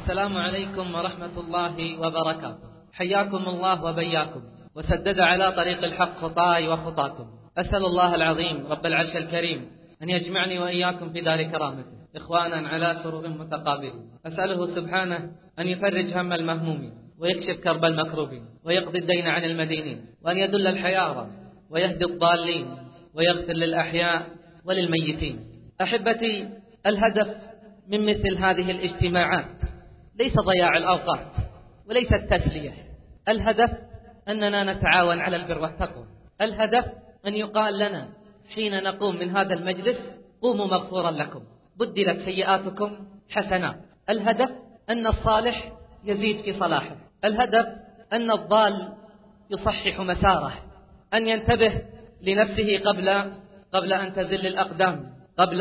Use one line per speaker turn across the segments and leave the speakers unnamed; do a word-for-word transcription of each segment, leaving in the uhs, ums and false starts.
السلام عليكم ورحمة الله وبركاته. حياكم الله وبياكم وسدد على طريق الحق خطاي وخطاكم. أسأل الله العظيم رب العرش الكريم أن يجمعني وإياكم في دار كرامته إخوانا على سرور متقابلين. أسأله سبحانه أن يفرج هم المهمومين ويكشف كرب المكروبين ويقضي الدين عن المدينين وأن يدل الحيارى ويهدي الضالين ويغفر للأحياء وللميتين. أحبتي، الهدف من مثل هذه الاجتماعات ليس ضياع الأوقات وليس التسلية. الهدف أننا نتعاون على البر والتقوى. الهدف أن يقال لنا حين نقوم من هذا المجلس: قوموا مغفورا لكم، بدلت سيئاتكم حسنات. الهدف أن الصالح يزيد في صلاحه. الهدف أن الضال يصحح مساره، أن ينتبه لنفسه قبل قبل أن تزل الأقدام، قبل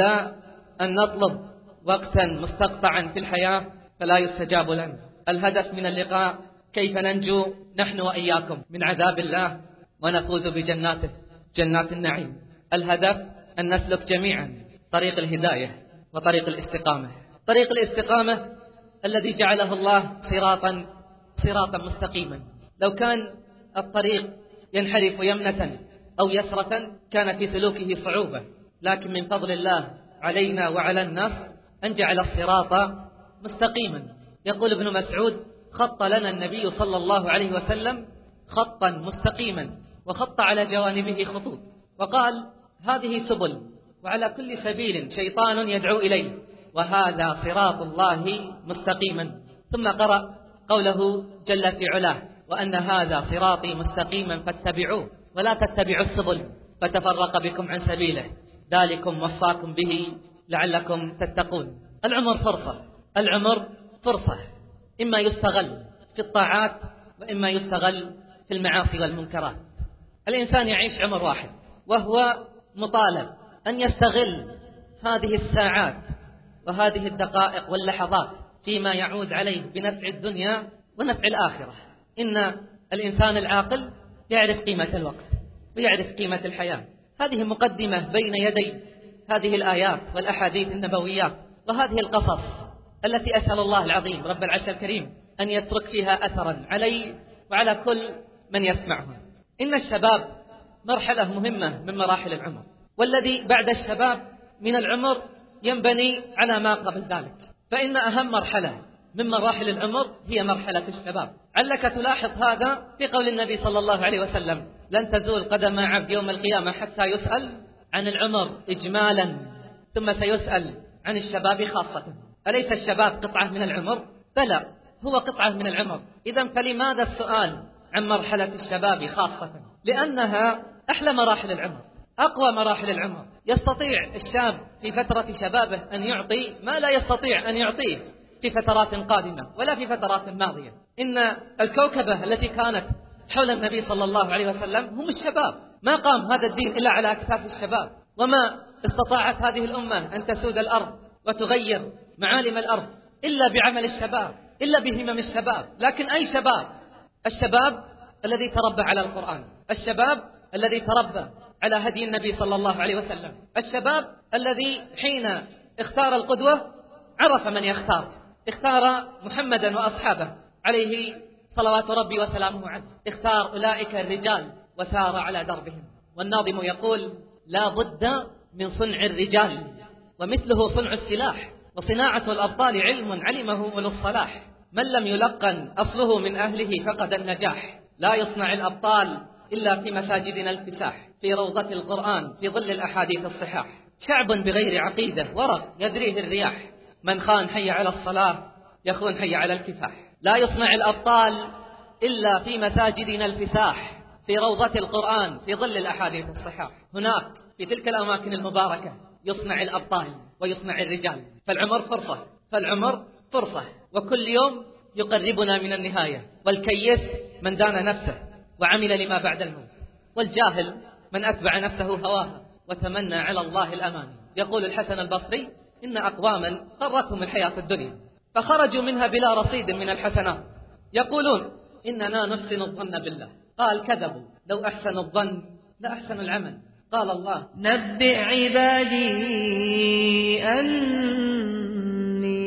أن نطلب وقتا مستقطعا في الحياة فلا يستجاب لنا. الهدف من اللقاء كيف ننجو نحن وإياكم من عذاب الله ونفوز بجناته، جنات النعيم. الهدف أن نسلك جميعا طريق الهداية وطريق الاستقامة، طريق الاستقامة الذي جعله الله صراطا صراطا مستقيما. لو كان الطريق ينحرف يمنة أو يسرة كان في سلوكه صعوبة، لكن من فضل الله علينا وعلى الناس أن جعل الصراط مستقيما. يقول ابن مسعود: خط لنا النبي صلى الله عليه وسلم خطا مستقيما وخط على جوانبه خطوط، وقال: هذه سبل وعلى كل سبيل شيطان يدعو إليه وهذا صراط الله مستقيما. ثم قرأ قوله جل في علاه: وأن هذا صراطي مستقيما فاتبعوه ولا تتبعوا السبل فتفرق بكم عن سبيله ذلكم وصاكم به لعلكم تتقون. العمر فرصة، العمر فرصة، إما يستغل في الطاعات وإما يستغل في المعاصي والمنكرات. الإنسان يعيش عمر واحد وهو مطالب أن يستغل هذه الساعات وهذه الدقائق واللحظات فيما يعود عليه بنفع الدنيا ونفع الآخرة. إن الإنسان العاقل يعرف قيمة الوقت ويعرف قيمة الحياة. هذه مقدمة بين يدي هذه الآيات والأحاديث النبويات وهذه القصص التي أسأل الله العظيم رب العرش الكريم أن يترك فيها أثرا علي وعلى كل من يسمعها. إن الشباب مرحلة مهمة من مراحل العمر، والذي بعد الشباب من العمر ينبني على ما قبل ذلك، فإن أهم مرحلة من مراحل العمر هي مرحلة الشباب. علك تلاحظ هذا في قول النبي صلى الله عليه وسلم: لن تزول قدم عبد يوم القيامة حتى يسأل عن العمر إجمالا ثم سيسأل عن الشباب خاصة. أليس الشباب قطعة من العمر؟ بلى، هو قطعة من العمر. إذن فلماذا السؤال عن مرحلة الشباب خاصة؟ لأنها أحلى مراحل العمر، أقوى مراحل العمر. يستطيع الشاب في فترة شبابه أن يعطي ما لا يستطيع أن يعطيه في فترات قادمة ولا في فترات ماضية. إن الكوكبة التي كانت حول النبي صلى الله عليه وسلم هم الشباب. ما قام هذا الدين إلا على أكتاف الشباب، وما استطاعت هذه الأمة أن تسود الأرض وتغير معالم الأرض إلا بعمل الشباب، إلا بهمم الشباب. لكن أي شباب؟ الشباب الذي تربى على القرآن، الشباب الذي تربى على هدي النبي صلى الله عليه وسلم، الشباب الذي حين اختار القدوة عرف من يختار، اختار محمدا وأصحابه عليه صلوات ربي وسلامه عليه، اختار أولئك الرجال وسار على دربهم. والناظم يقول: لا بد من صنع الرجال ومثله صنع السلاح، وصناعة الأبطال علم علمه أولو الصلاح، من لم يلقن أصله من أهله فقد النجاح، لا يصنع الأبطال إلا في مساجدنا الفتاح، في روضة القرآن في ظل الأحاديث الصحاح، شعب بغير عقيدة ورق يدريه الرياح، من خان حي على الصلاة يخون حي على الكفاح، لا يصنع الأبطال إلا في مساجدنا الفساح، في روضة القرآن في ظل الأحاديث الصحاح. هناك في تلك الأماكن المباركة يصنع الأبطال ويصنع الرجال. فالعمر فرصة، فالعمر فرصة، وكل يوم يقربنا من النهاية. والكيس من دان نفسه وعمل لما بعد الموت، والجاهل من أتبع نفسه هواها وتمنى على الله الأمان. يقول الحسن البصري: إن أقواما غرتهم الحياة الدنيا فخرجوا منها بلا رصيد من الحسنات، يقولون إننا نحسن الظن بالله. قال: كذبوا، لو أحسن الظن لأحسن العمل. قال الله:
نبئ عبادي أني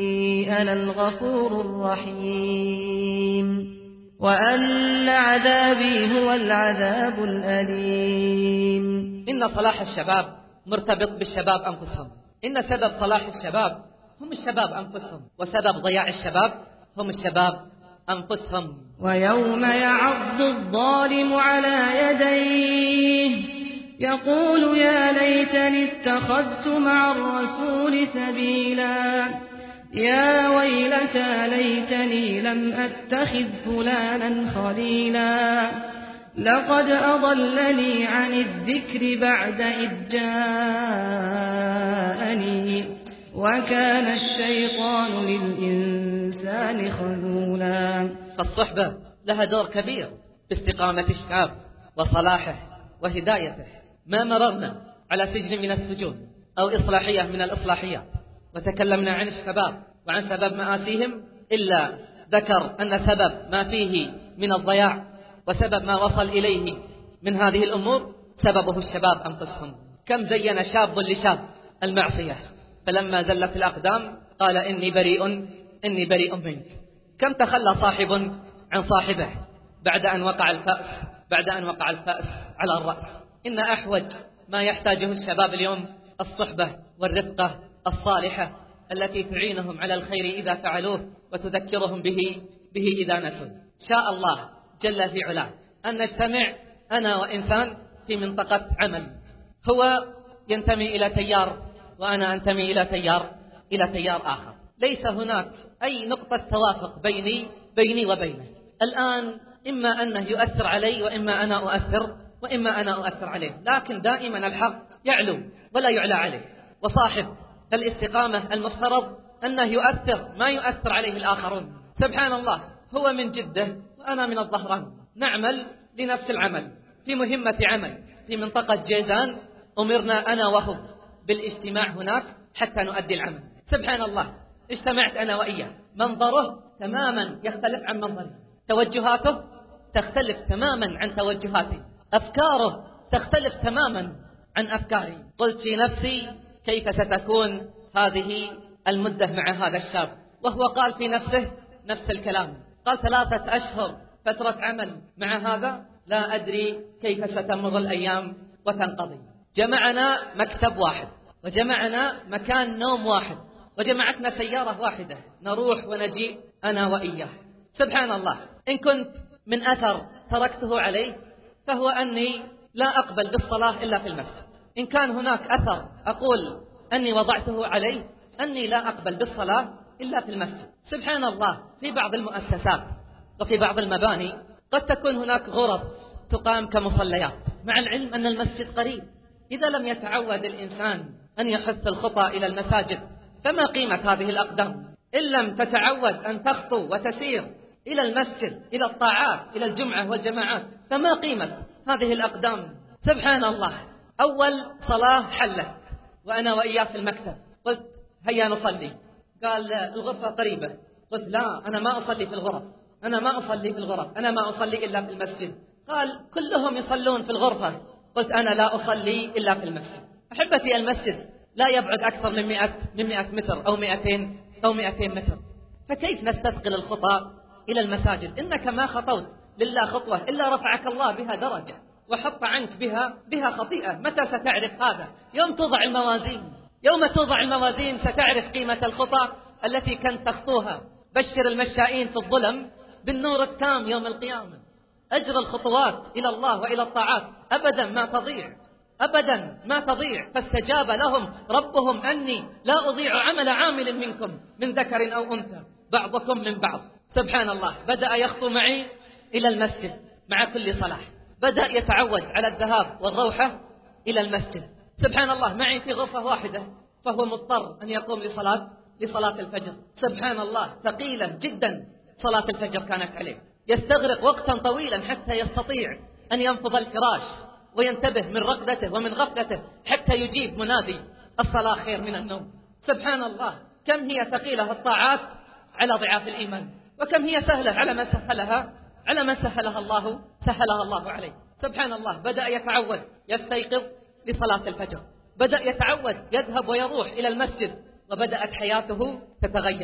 أنا الغفور الرحيم وأن عذابي هو العذاب الأليم.
إن صلاح الشباب مرتبط بالشباب أنفسهم. إن سبب صلاح الشباب هم الشباب أنفسهم، وسبب ضياع الشباب هم الشباب أنفسهم.
ويوم يعض الظالم على يديه يقول يا ليتني اتخذت مع الرسول سبيلا يا ويلتى ليتني لم أتخذ فلانا خليلا لقد أضلني عن الذكر بعد إذ جاءني وكان الشيطان للإنسان خذولا.
فالصحبة لها دور كبير باستقامة الشاب وصلاحه وهدايته. ما مررنا على سجن من السجون أو إصلاحية من الإصلاحيات وتكلمنا عن الشباب وعن سبب مآسيهم إلا ذكر أن سبب ما فيه من الضياع وسبب ما وصل إليه من هذه الأمور سببه الشباب أنفسهم. كم زين شاب لشاب المعصية فلما زلت الأقدام قال إني بريء إني بريء منك. كم تخلى صاحب عن صاحبه بعد أن وقع الفأس بعد أن وقع الفأس على الرأس. إن أحوج ما يحتاجه الشباب اليوم الصحبة والرفقة الصالحة التي تعينهم على الخير إذا فعلوه وتذكرهم به به إذا نسوا. شاء الله جل في علاه أن نجتمع أنا وإنسان في منطقة عمل، هو ينتمي إلى تيار وأنا أنتمي إلى تيار إلى تيار آخر. ليس هناك أي نقطة توافق بيني بيني وبينه. الآن إما أنه يؤثر علي وإما أنا أؤثر وإما أنا أؤثر عليه، لكن دائما الحق يعلو ولا يعلى عليه. وصاحب الاستقامة المفترض أنه يؤثر ما يؤثر عليه الآخرون. سبحان الله، هو من جدة وأنا من الظهران، نعمل لنفس العمل في مهمة عمل في منطقة جيزان. أمرنا أنا وهو بالاجتماع هناك حتى نؤدي العمل. سبحان الله، اجتمعت أنا وإياه، منظره تماما يختلف عن منظري، توجهاته تختلف تماما عن توجهاتي، أفكاره تختلف تماما عن أفكاري. قلت في نفسي كيف ستكون هذه المدة مع هذا الشاب، وهو قال في نفسه نفس الكلام. قال ثلاثة أشهر فترة عمل مع هذا، لا أدري كيف ستمر الأيام وتنقضي. جمعنا مكتب واحد وجمعنا مكان نوم واحد وجمعتنا سيارة واحدة نروح ونجيء أنا وإياه. سبحان الله، إن كنت من أثر تركته عليه فهو أني لا أقبل بالصلاة إلا في المسجد. إن كان هناك أثر أقول أني وضعته عليه أني لا أقبل بالصلاة إلا في المسجد. سبحان الله، في بعض المؤسسات وفي بعض المباني قد تكون هناك غرف تقام كمصليات، مع العلم أن المسجد قريب. إذا لم يتعود الإنسان أن يحث الخطى إلى المساجد فما قيمة هذه الأقدام؟ إن لم تتعود أن تخطو وتسير إلى المسجد إلى الطاعات إلى الجمعة والجماعات فما قيمة هذه الأقدام؟ سبحان الله، أول صلاة حلت وأنا وإياه في المكتب، قلت هيا نصلي. قال الغرفة قريبة. قلت لا، أنا ما أصلي في الغرف، أنا ما أصلي في الغرف، أنا ما أصلي إلا في المسجد. قال كلهم يصلون في الغرفة. قلت أنا لا أصلي إلا في المسجد. أحبتي، المسجد لا يبعد أكثر من مئة من مئة متر أو مئتين أو مئتين متر، فكيف نستثقل الخطى إلى المساجد؟ إنك ما خطوت لله خطوة إلا رفعك الله بها درجة وحط عنك بها بها خطيئة. متى ستعرف هذا؟ يوم توضع الموازين، يوم توضع الموازين ستعرف قيمة الخطى التي كنت تخطوها. بشر المشائين في الظلم بالنور التام يوم القيامة. أجر الخطوات إلى الله وإلى الطاعات أبدا ما تضيع، أبدا ما تضيع. فاستجاب لهم ربهم أني لا أضيع عمل عامل منكم من ذكر أو أنثى بعضكم من بعض. سبحان الله، بدأ يخطو معي إلى المسجد مع كل صلاة، بدأ يتعود على الذهاب والروحة إلى المسجد. سبحان الله، معي في غرفة واحدة فهو مضطر أن يقوم لصلاة لصلاة الفجر. سبحان الله، ثقيلا جدا صلاة الفجر كانت عليه، يستغرق وقتا طويلا حتى يستطيع أن ينفض الفراش وينتبه من رقدته ومن غفلته حتى يجيب منادي الصلاة خير من النوم. سبحان الله، كم هي ثقيلة الطاعات على ضعاف الإيمان، وكم هي سهلة على من سهلها على من سهلها الله سهلها الله عليه. سبحان الله، بدأ يتعود يستيقظ لصلاة الفجر، بدأ يتعود يذهب ويروح إلى المسجد، وبدأت حياته تتغير.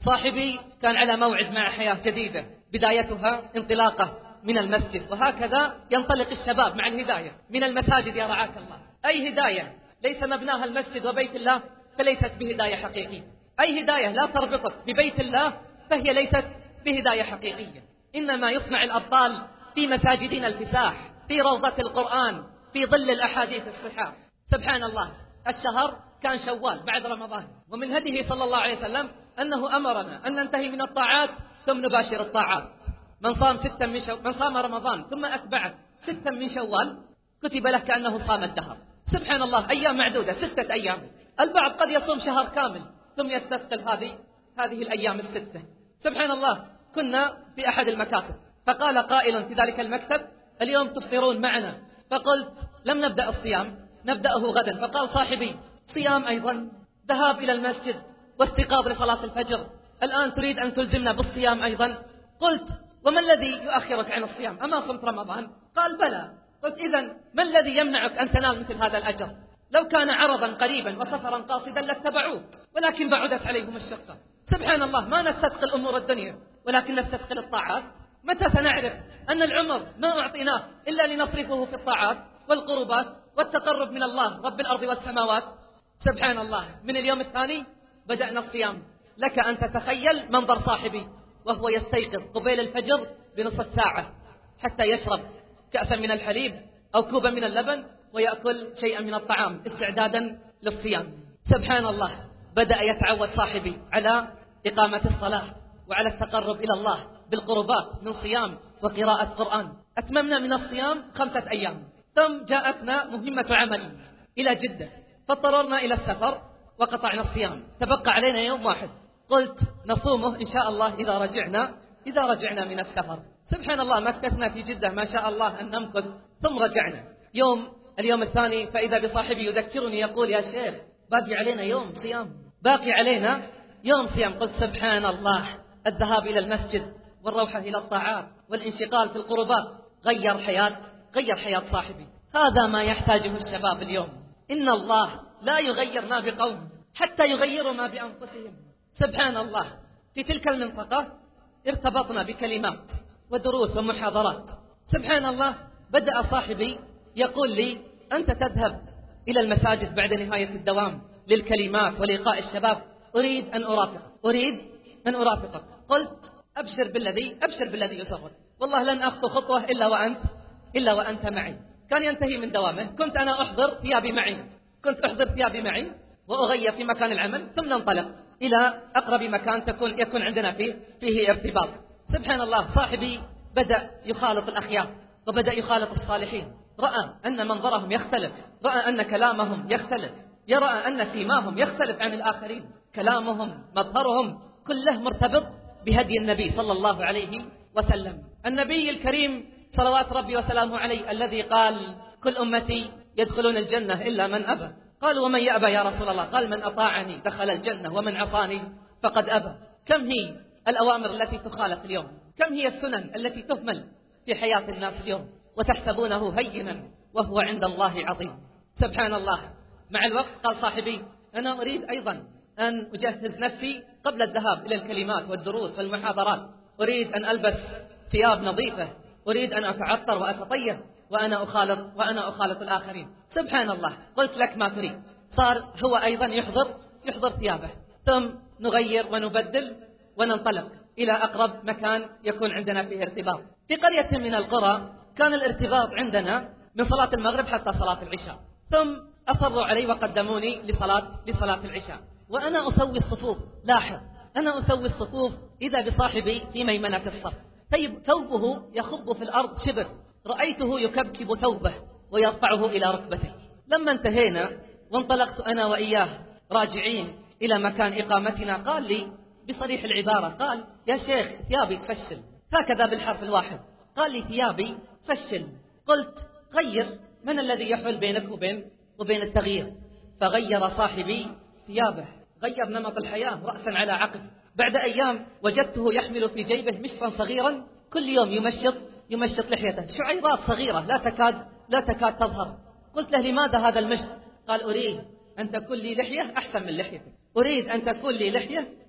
صاحبي كان على موعد مع حياة جديدة بدايتها انطلاقة من المسجد، وهكذا ينطلق الشباب مع الهداية من المساجد يا رعاك الله. أي هداية ليس مبناها المسجد وبيت الله فليست بهداية حقيقية، أي هداية لا تربطك ببيت الله فهي ليست بهداية حقيقية. إنما يصنع الأبطال في مساجدنا الفساح، في روضة القرآن، في ظل الأحاديث الصحاح. سبحان الله، الشهر كان شوال بعد رمضان، ومن هديه صلى الله عليه وسلم أنه أمرنا أن ننتهي من الطاعات ثم نباشر الطاعات. من صام ستا من, شو... من صام رمضان ثم أتبعه ستا من شوال كتب له كأنه صام الدهر. سبحان الله، أيام معدودة، ستة أيام. البعض قد يصوم شهر كامل ثم يستثقل هذه هذه الأيام الستة. سبحان الله، كنا في أحد المكاتب فقال قائل في ذلك المكتب: اليوم تفطرون معنا. فقلت: لم نبدأ الصيام، نبدأه غدا. فقال صاحبي: صيام أيضا، ذهاب إلى المسجد واستيقاظ لصلاة الفجر، الآن تريد أن تلزمنا بالصيام أيضا؟ قلت: وما الذي يؤخرك عن الصيام؟ أما صمت رمضان؟ قال: بلى. قلت: إذن ما الذي يمنعك أن تنال مثل هذا الأجر؟ لو كان عرضا قريبا وسفرا قاصدا لاتبعوك، ولكن بعدت عليهم الشقة. سبحان الله، ما نستثقل أمور الدنيا ولكن نستثقل الطاعات. متى سنعرف أن العمر ما أعطيناه إلا لنصرفه في الطاعات والقربات والتقرب من الله رب الأرض والسماوات؟ سبحان الله، من اليوم الثاني بدأنا الصيام. لك أن تتخيل منظر صاحبي وهو يستيقظ قبيل الفجر بنصف ساعة حتى يشرب كأسا من الحليب أو كوبا من اللبن ويأكل شيئا من الطعام استعدادا للصيام. سبحان الله، بدأ يتعود صاحبي على إقامة الصلاة وعلى التقرب إلى الله بالقربات من صيام وقراءة قرآن. أتممنا من الصيام خمسة أيام، ثم جاءتنا مهمة عمل إلى جدة، فاضطررنا إلى السفر وقطعنا الصيام. تبقى علينا يوم واحد، قلت نصومه إن شاء الله إذا رجعنا إذا رجعنا من السفر. سبحان الله، مكثنا في جدة ما شاء الله أن نمكث، ثم رجعنا. يوم اليوم الثاني فإذا بصاحبي يذكرني يقول: يا شيخ باقي علينا يوم صيام، باقي علينا يوم صيام. قلت: سبحان الله، الذهاب إلى المسجد والروحة إلى الطاعات والانشغال في القربات غير حياة غير حياة صاحبي. هذا ما يحتاجه الشباب اليوم. إن الله لا يغير ما بقوم حتى يغيروا ما بأنفسهم. سبحان الله، في تلك المنطقة ارتبطنا بكلمات ودروس ومحاضرات. سبحان الله، بدأ صاحبي يقول لي: أنت تذهب إلى المساجد بعد نهاية الدوام للكلمات ولقاء الشباب، أريد أن أرافقك أريد أن أرافقك. قلت: أبشر بالذي أبشر بالذي يسرك، والله لن أخطو خطوة إلا وأنت إلا وأنت معي. كان ينتهي من دوامه، كنت أنا أحضر ثيابي معي كنت أحضر ثيابي معي وأغير في مكان العمل، ثم ننطلق إلى أقرب مكان تكون يكون عندنا فيه فيه ارتباط. سبحان الله، صاحبي بدأ يخالط الأخيار وبدأ يخالط الصالحين، رأى أن منظرهم يختلف، رأى أن كلامهم يختلف، يرى أن سيماهم يختلف عن الآخرين، كلامهم مظهرهم كله مرتبط بهدي النبي صلى الله عليه وسلم. النبي الكريم صلوات ربي وسلامه عليه الذي قال: كل أمتي يدخلون الجنة إلا من أبى. قالوا: ومن يأبى يا رسول الله؟ قال: من أطاعني دخل الجنة ومن عصاني فقد أبى. كم هي الأوامر التي تخالف اليوم، كم هي السنن التي تهمل في حياة الناس اليوم وتحسبونه هينا وهو عند الله عظيم. سبحان الله، مع الوقت قال صاحبي: أنا أريد أيضا أن أجهز نفسي قبل الذهاب إلى الكلمات والدروس والمحاضرات، أريد أن ألبس ثياب نظيفة، أريد أن أتعطر وأتطيب وأنا أخالط وأنا أخالط الآخرين. سبحان الله، قلت لك ما تريد. صار هو أيضا يحضر يحضر ثيابه، ثم نغير ونبدل وننطلق إلى أقرب مكان يكون عندنا فيه ارتباط. في قرية من القرى كان الارتباط عندنا من صلاة المغرب حتى صلاة العشاء، ثم أصروا علي وقدموني لصلاة لصلاة العشاء وأنا أسوي الصفوف. لاحظ، أنا أسوي الصفوف إذا بصاحبي في ميمنة الصف طيب ثوبه يخب في الأرض شبر، رأيته يكبكب ثوبه ويرفعه إلى ركبته. لما انتهينا وانطلقت أنا وإياه راجعين إلى مكان إقامتنا قال لي بصريح العبارة، قال: يا شيخ ثيابي تفشل، هكذا بالحرف الواحد، قال لي ثيابي فشل. قلت: غير، من الذي يحول بينك وبين وبين التغيير؟ فغير صاحبي ثيابه، غير نمط الحياة رأسا على عقب. بعد أيام وجدته يحمل في جيبه مشطا صغيرا، كل يوم يمشط يمشط لحيته، شعيرات صغيرة لا تكاد لا تكاد تظهر. قلت له: لماذا هذا المشط؟ قال: أريد أن تكون لي لحية أحسن من لحيتك، أريد أن تكون لي لحية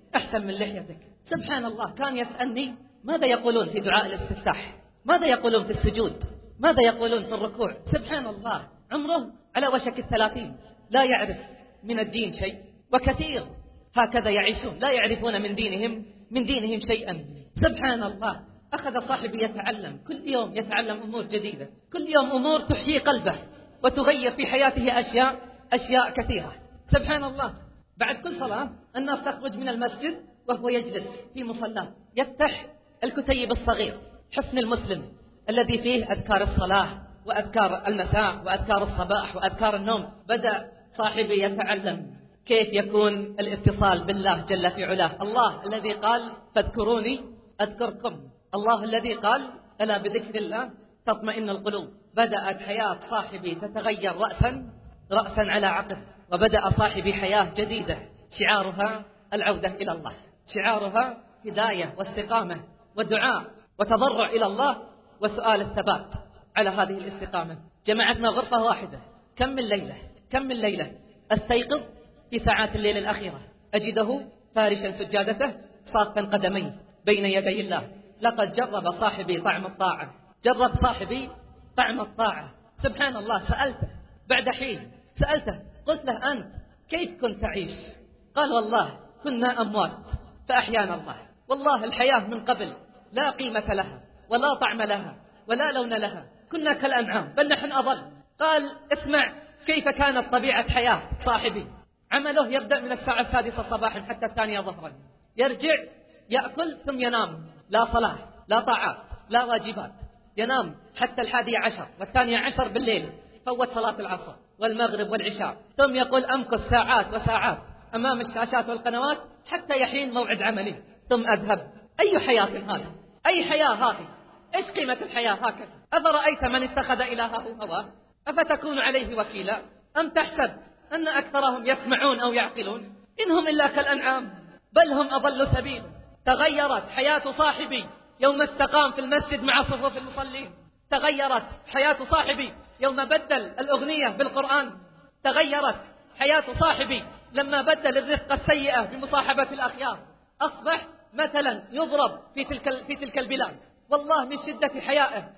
أحسن من لحيتك. سبحان الله، كان يسألني ماذا يقولون في دعاء الاستفتاح، ماذا يقولون في السجود، ماذا يقولون في الركوع. سبحان الله، عمره على وشك الثلاثين، لا يعرف من الدين شيء، وكثير هكذا يعيشون لا يعرفون من دينهم من دينهم شيئا. سبحان الله، أخذ صاحبي يتعلم كل يوم، يتعلم أمور جديدة، كل يوم أمور تحيي قلبه وتغير في حياته أشياء أشياء كثيرة. سبحان الله، بعد كل صلاة الناس تخرج من المسجد وهو يجلس في مصلاه يفتح الكتيب الصغير حصن المسلم الذي فيه أذكار الصلاة وأذكار المساء وأذكار الصباح وأذكار النوم. بدأ صاحبي يتعلم كيف يكون الاتصال بالله جل في علاه، الله الذي قال فاذكروني أذكركم، الله الذي قال ألا بذكر الله تطمئن القلوب. بدأت حياة صاحبي تتغير رأسا رأسا على عقب، وبدأ صاحبي حياة جديدة شعارها العودة إلى الله، شعارها هداية واستقامة ودعاء وتضرع إلى الله وسؤال الثبات على هذه الاستقامة. جمعتنا غرفة واحدة، كم من ليلة كم من ليلة أستيقظ في ساعات الليل الأخيرة أجده فارشا سجادته صافا قدميه بين يدي الله. لقد جرب صاحبي طعم الطاعة، جرب صاحبي طعم الطاعة. سبحان الله، سألته بعد حين، سألته قلت له أنت كيف كنت تعيش؟ قال والله كنا أموات فأحيانا الله. والله الحياة من قبل لا قيمة لها ولا طعم لها ولا لون لها، كنا كالأنعام بل نحن أضل. قال اسمع كيف كانت طبيعة حياة صاحبي، عمله يبدأ من الساعة السادسة صباحا حتى الثانية ظهرا، يرجع يأكل ثم ينام، لا صلاة لا طاعات لا واجبات، ينام حتى الحادية عشر والثانية عشر بالليل، فوت صلاة العصر والمغرب والعشاء، ثم يقول أمكث ساعات وساعات أمام الشاشات والقنوات حتى يحين موعد عملي ثم أذهب. أي حياة هذه؟ أي حياة هذه؟ إيش قيمة الحياة هكذا؟ أفرأيت من اتخذ إلهه هواه أفتكون عليه وكيلا؟ أم تحسب أن أكثرهم يسمعون أو يعقلون؟ إنهم إلا كالأنعام بل هم أضل سبيل. تغيرت حياة صاحبي يوم استقام في المسجد مع صفوف المصلين، تغيرت حياة صاحبي يوم بدل الأغنية بالقرآن، تغيرت حياة صاحبي لما بدل الرفقة السيئة بمصاحبة الأخيار، أصبح مثلا يضرب في تلك, في تلك البلاد. والله من شدة حيائه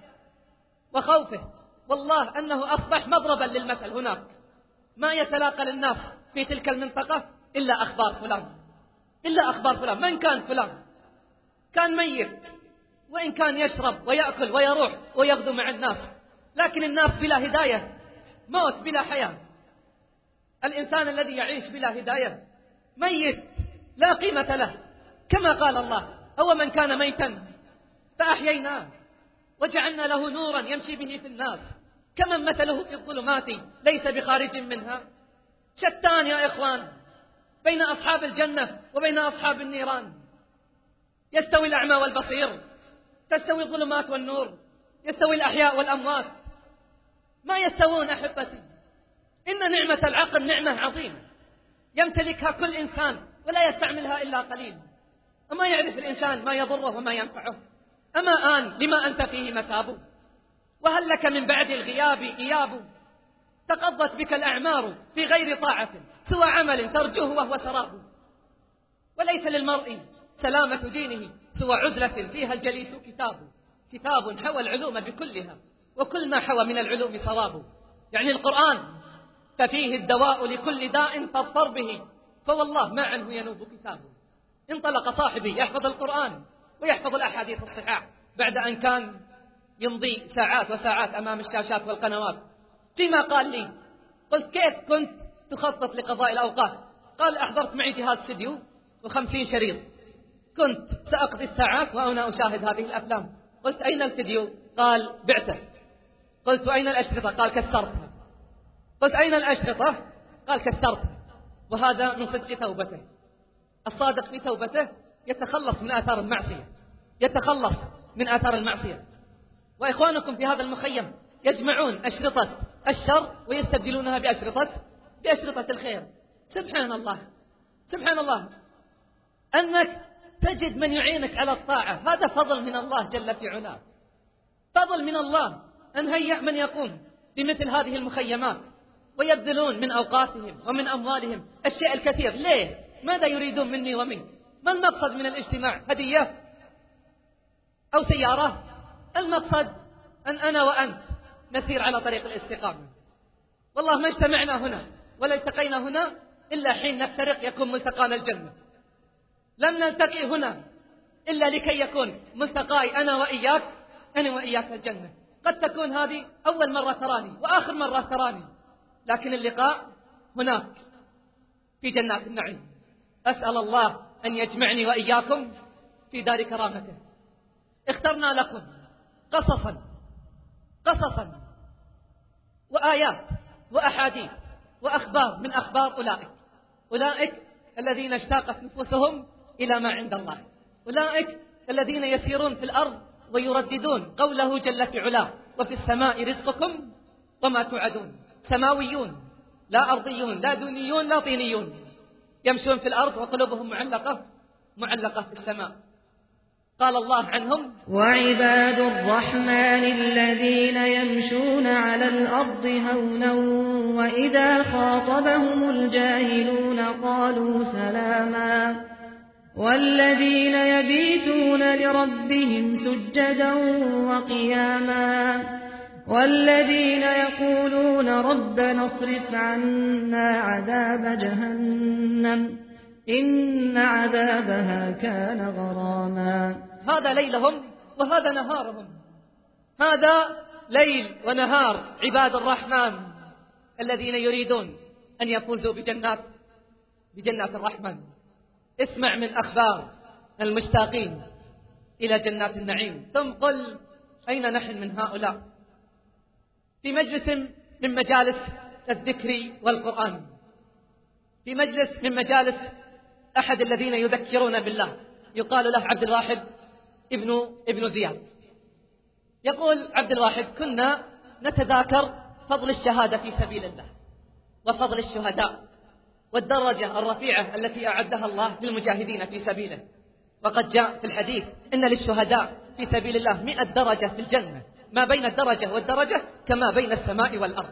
وخوفه والله أنه أصبح مضربا للمثل هناك، ما يتلاقى للناس في تلك المنطقة إلا أخبار فلان، إلا أخبار فلان. من كان فلان؟ كان ميت، وإن كان يشرب ويأكل ويروح ويغدو مع الناس، لكن الناس بلا هداية، موت بلا حياة. الإنسان الذي يعيش بلا هداية ميت لا قيمة له، كما قال الله أو من كان ميتا فأحييناه وجعلنا له نورا يمشي به في الناس كمن مثله في الظلمات ليس بخارج منها. شتان يا إخوان بين أصحاب الجنة وبين أصحاب النيران. يستوي الأعمى والبصير؟ تستوي الظلمات والنور؟ يستوي الأحياء والأموات؟ ما يستوون أحبتي. إن نعمة العقل نعمة عظيمة يمتلكها كل إنسان ولا يستعملها إلا قليل. أما يعرف الإنسان ما يضره وما ينفعه؟ أما آن لما أنت فيه مثاب، وهل لك من بعد الغياب إياب؟ تقضت بك الأعمار في غير طاعة سوى عمل ترجوه وهو سراب. وليس للمرء سلامة دينه سوى عزلة فيها الجليس كتاب، كتاب حوى العلوم بكلها وكل ما حوى من العلوم صواب. يعني القرآن ففيه الدواء لكل داء فاضطر به، فوالله ما عنه ينوب كتابه. انطلق صاحبي يحفظ القرآن ويحفظ الأحاديث الصحاح بعد أن كان يمضي ساعات وساعات أمام الشاشات والقنوات. فيما قال لي قلت كيف كنت تخطط لقضاء الأوقات؟ قال أحضرت معي جهاز فيديو وخمسين شريط، كنت سأقضي الساعات وأنا أشاهد هذه الأفلام. قلت أين الفيديو؟ قال بعته. قلت أين الأشرطة؟ قال كسرتها. قلت أين الأشرطة؟ قال كسرتها. وهذا من صدق توبته. الصادق في توبته يتخلص من آثار المعصية، يتخلص من آثار المعصية. وإخوانكم في هذا المخيم يجمعون أشرطة الشر ويستبدلونها بأشرطة بأشرطة الخير. سبحان الله، سبحان الله أنك تجد من يعينك على الطاعة، هذا فضل من الله جل في علاه، فضل من الله أن هيأ من يقوم بمثل هذه المخيمات ويبذلون من أوقاتهم ومن أموالهم الشيء الكثير. ليه؟ ماذا يريدون مني ومنك؟ ما المقصد من الاجتماع؟ هدية أو سيارة؟ المقصد أن أنا وأنت نسير على طريق الاستقامة. والله ما اجتمعنا هنا ولا التقينا هنا إلا حين نفترق يكون ملتقانا الجنة. لم نلتقي هنا إلا لكي يكون ملتقاي أنا وإياك أنا وإياك الجنة. قد تكون هذه أول مرة تراني وآخر مرة تراني، لكن اللقاء هناك في جنات النعيم. أسأل الله أن يجمعني وإياكم في دار كرامته. اخترنا لكم قصصا قصصا وآيات وأحاديث وأخبار من أخبار أولئك أولئك الذين اشتاقت نفوسهم إلى ما عند الله، أولئك الذين يسيرون في الأرض ويرددون قوله جل في علاه: وفي السماء رزقكم وما توعدون. سماويون لا أرضيون لا دونيون لا طينيون، يمشون في الأرض وقلوبهم معلقة معلقة في السماء. قال الله عنهم:
وعباد الرحمن الذين يمشون على الأرض هونا وإذا خاطبهم الجاهلون قالوا سلاما والذين يبيتون لربهم سجدا وقياما والذين يقولون ربنا اصرف عنا عذاب جهنم إن عذابها كان غراما.
هذا ليلهم وهذا نهارهم، هذا ليل ونهار عباد الرحمن الذين يريدون أن يفوزوا بجنات بجنات الرحمن. اسمع من أخبار المشتاقين إلى جنات النعيم، ثم قل أين نحن من هؤلاء. في مجلس من مجالس الذكر والقرآن، في مجلس من مجالس أحد الذين يذكرون بالله، يقال له عبد الواحد ابن ابن زياد. يقول عبد الواحد: كنا نتذاكر فضل الشهادة في سبيل الله وفضل الشهداء والدرجة الرفيعة التي أعدها الله للمجاهدين في سبيله. وقد جاء في الحديث إن للشهداء في سبيل الله مئة درجة في الجنة، ما بين الدرجة والدرجة كما بين السماء والأرض.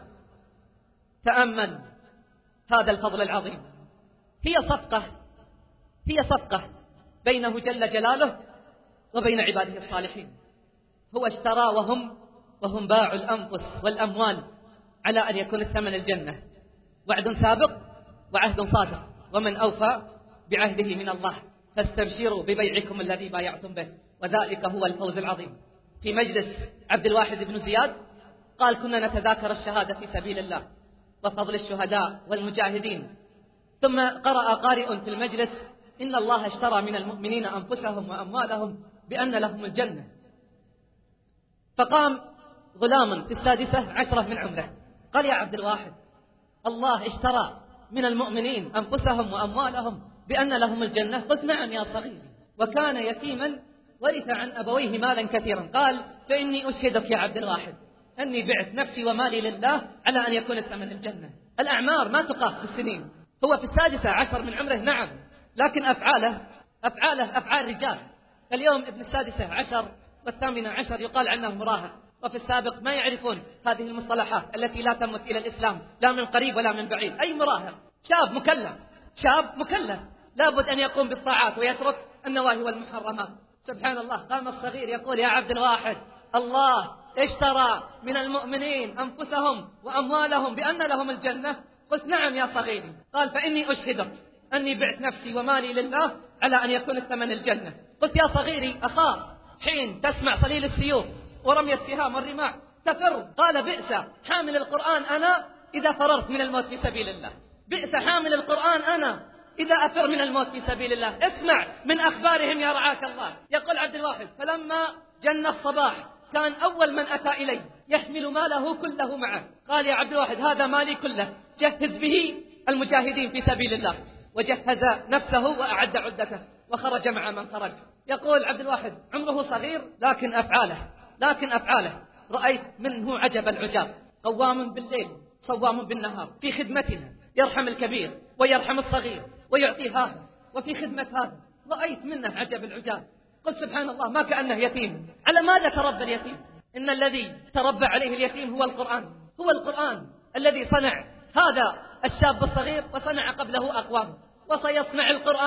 تأمل هذا الفضل العظيم. هي صفقة هي صفقة بينه جل جلاله وبين عباده الصالحين. هو اشترى وهم وهم باعوا الأنفس والأموال على أن يكون الثمن الجنة. وعد سابق وعهد صادق، ومن أوفى بعهده من الله، فاستبشروا ببيعكم الذي بايعتم به وذلك هو الفوز العظيم. في مجلس عبد الواحد بن زياد قال: كنا نتذاكر الشهادة في سبيل الله وفضل الشهداء والمجاهدين، ثم قرأ قارئ في المجلس: إن الله اشترى من المؤمنين أنفسهم وأموالهم بأن لهم الجنة. فقام غلام في السادسة عشرة من عمره قال: يا عبد الواحد، الله اشترى من المؤمنين أنفسهم وأموالهم بأن لهم الجنة؟ قلت: نعم يا صغيري، وكان يتيما ورث عن أبويه مالا كثيرا. قال: فإني أشهدك يا عبد الواحد أني بعت نفسي ومالي لله على أن يكون الثمن الجنة. الأعمار ما تقاس بالسنين. هو في السادسة عشر من عمره نعم، لكن أفعاله أفعاله أفعال رجال. اليوم ابن السادسة عشر والثامنة عشر يقال عنه مراهق، وفي السابق ما يعرفون هذه المصطلحات التي لا تمت إلى الإسلام لا من قريب ولا من بعيد. أي مراهق؟ شاب مكلف، شاب مكلف لابد أن يقوم بالطاعات ويترك النواهي والمحرمات. سبحان الله، قام الصغير يقول: يا عبد الواحد، الله اشترى من المؤمنين أنفسهم وأموالهم بأن لهم الجنة. قلت: نعم يا صغيري. قال: فإني أشهدك أني بعت نفسي ومالي لله على أن يكون الثمن الجنة. قلت: يا صغيري، أخاف حين تسمع صليل السيوف ورمي السهام والرماح تفر. قال: بئس حامل القرآن أنا إذا فررت من الموت في سبيل الله، بئس حامل القرآن أنا إذا أفر من الموت في سبيل الله. اسمع من أخبارهم يا رعاك الله. يقول عبد الواحد: فلما جن الصباح كان أول من أتى إلي يحمل ماله كله معه. قال: يا عبد الواحد، هذا مالي كله، جهز به المجاهدين في سبيل الله. وجهز نفسه وأعد عدته وخرج مع من خرج. يقول عبد الواحد: عمره صغير لكن أفعاله لكن أفعاله رأيت منه عجب العجاب. قوام بالليل صوام بالنهار في خدمتنا، يرحم الكبير ويرحم الصغير ويعطي هذا وفي خدمة هذا. رأيت منه عجب العجاب. قلت: سبحان الله، ما كأنه يتيم. على ماذا تربى اليتيم؟ إن الذي تربى عليه اليتيم هو القرآن. هو القرآن الذي صنع هذا الشاب الصغير وصنع قبله أقوام، وسيصنع القرآن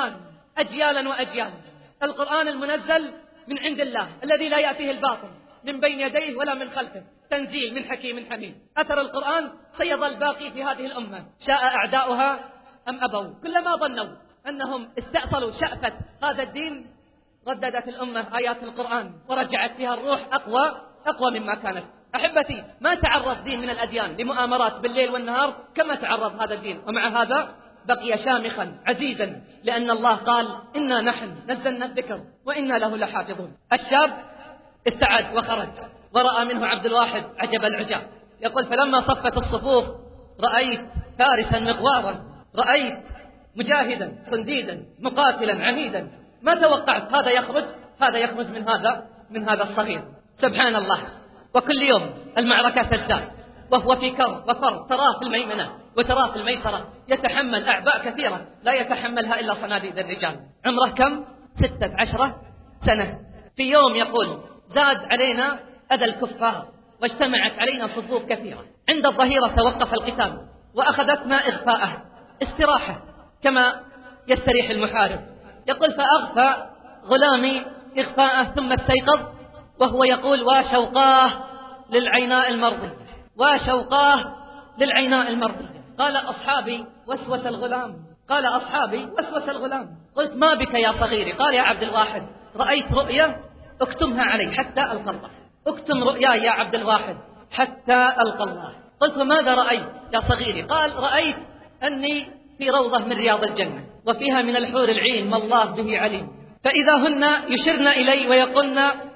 أجيالا وأجيالا. القرآن المنزل من عند الله الذي لا يأتيه الباطل من بين يديه ولا من خلفه، تنزيل من حكيم حميد. أثر القرآن سيظل باقي في هذه الأمة شاء أعداؤها أم أبوا. كلما ظنوا أنهم استأصلوا شأفة هذا الدين رددت الأمة آيات القرآن ورجعت فيها الروح أقوى أقوى مما كانت. أحبتي، ما تعرض دين من الأديان لمؤامرات بالليل والنهار كما تعرض هذا الدين، ومع هذا بقي شامخا عزيزا، لأن الله قال إنا نحن نزلنا الذكر وإنا له لحافظون. الشاب استعد وخرج ورأى منه عبد الواحد عجب العجاب، يقول فلما صفت الصفوف رأيت فارسا مغوارا، رأيت مجاهدا صنديدا مقاتلا عنيدا، ما توقعت هذا يخرج هذا يخرج من هذا من هذا الصغير. سبحان الله. وكل يوم المعركة تزداد وهو في كر وفر، تراه في الميمنة وتراه في الميسرة، يتحمل أعباء كثيرة لا يتحملها إلا صناديد الرجال. عمره كم؟ ستة عشرة سنة. في يوم يقول زاد علينا أذى الكفار واجتمعت علينا صفوف كثيرة، عند الظهيرة توقف القتال وأخذتنا إغفاءه، استراحة كما يستريح المحارب. يقول فأغفى غلامي إغفاءه ثم استيقظ وهو يقول وشوقاه للعيناء المرضية، وشوقاه للعيناء المرضية. قال أصحابي وسوس الغلام، قال أصحابي وسوس الغلام. قلت ما بك يا صغيري؟ قال يا عبد الواحد رأيت رؤيا اكتمها علي حتى ألقى الله، اكتم رؤياي يا عبد الواحد حتى ألقى الله. قلت ماذا رأيت يا صغيري؟ قال رأيت أني في روضة من رياض الجنة وفيها من الحور العين ما الله به عليم، فإذا هن يشرن إلي ويقولن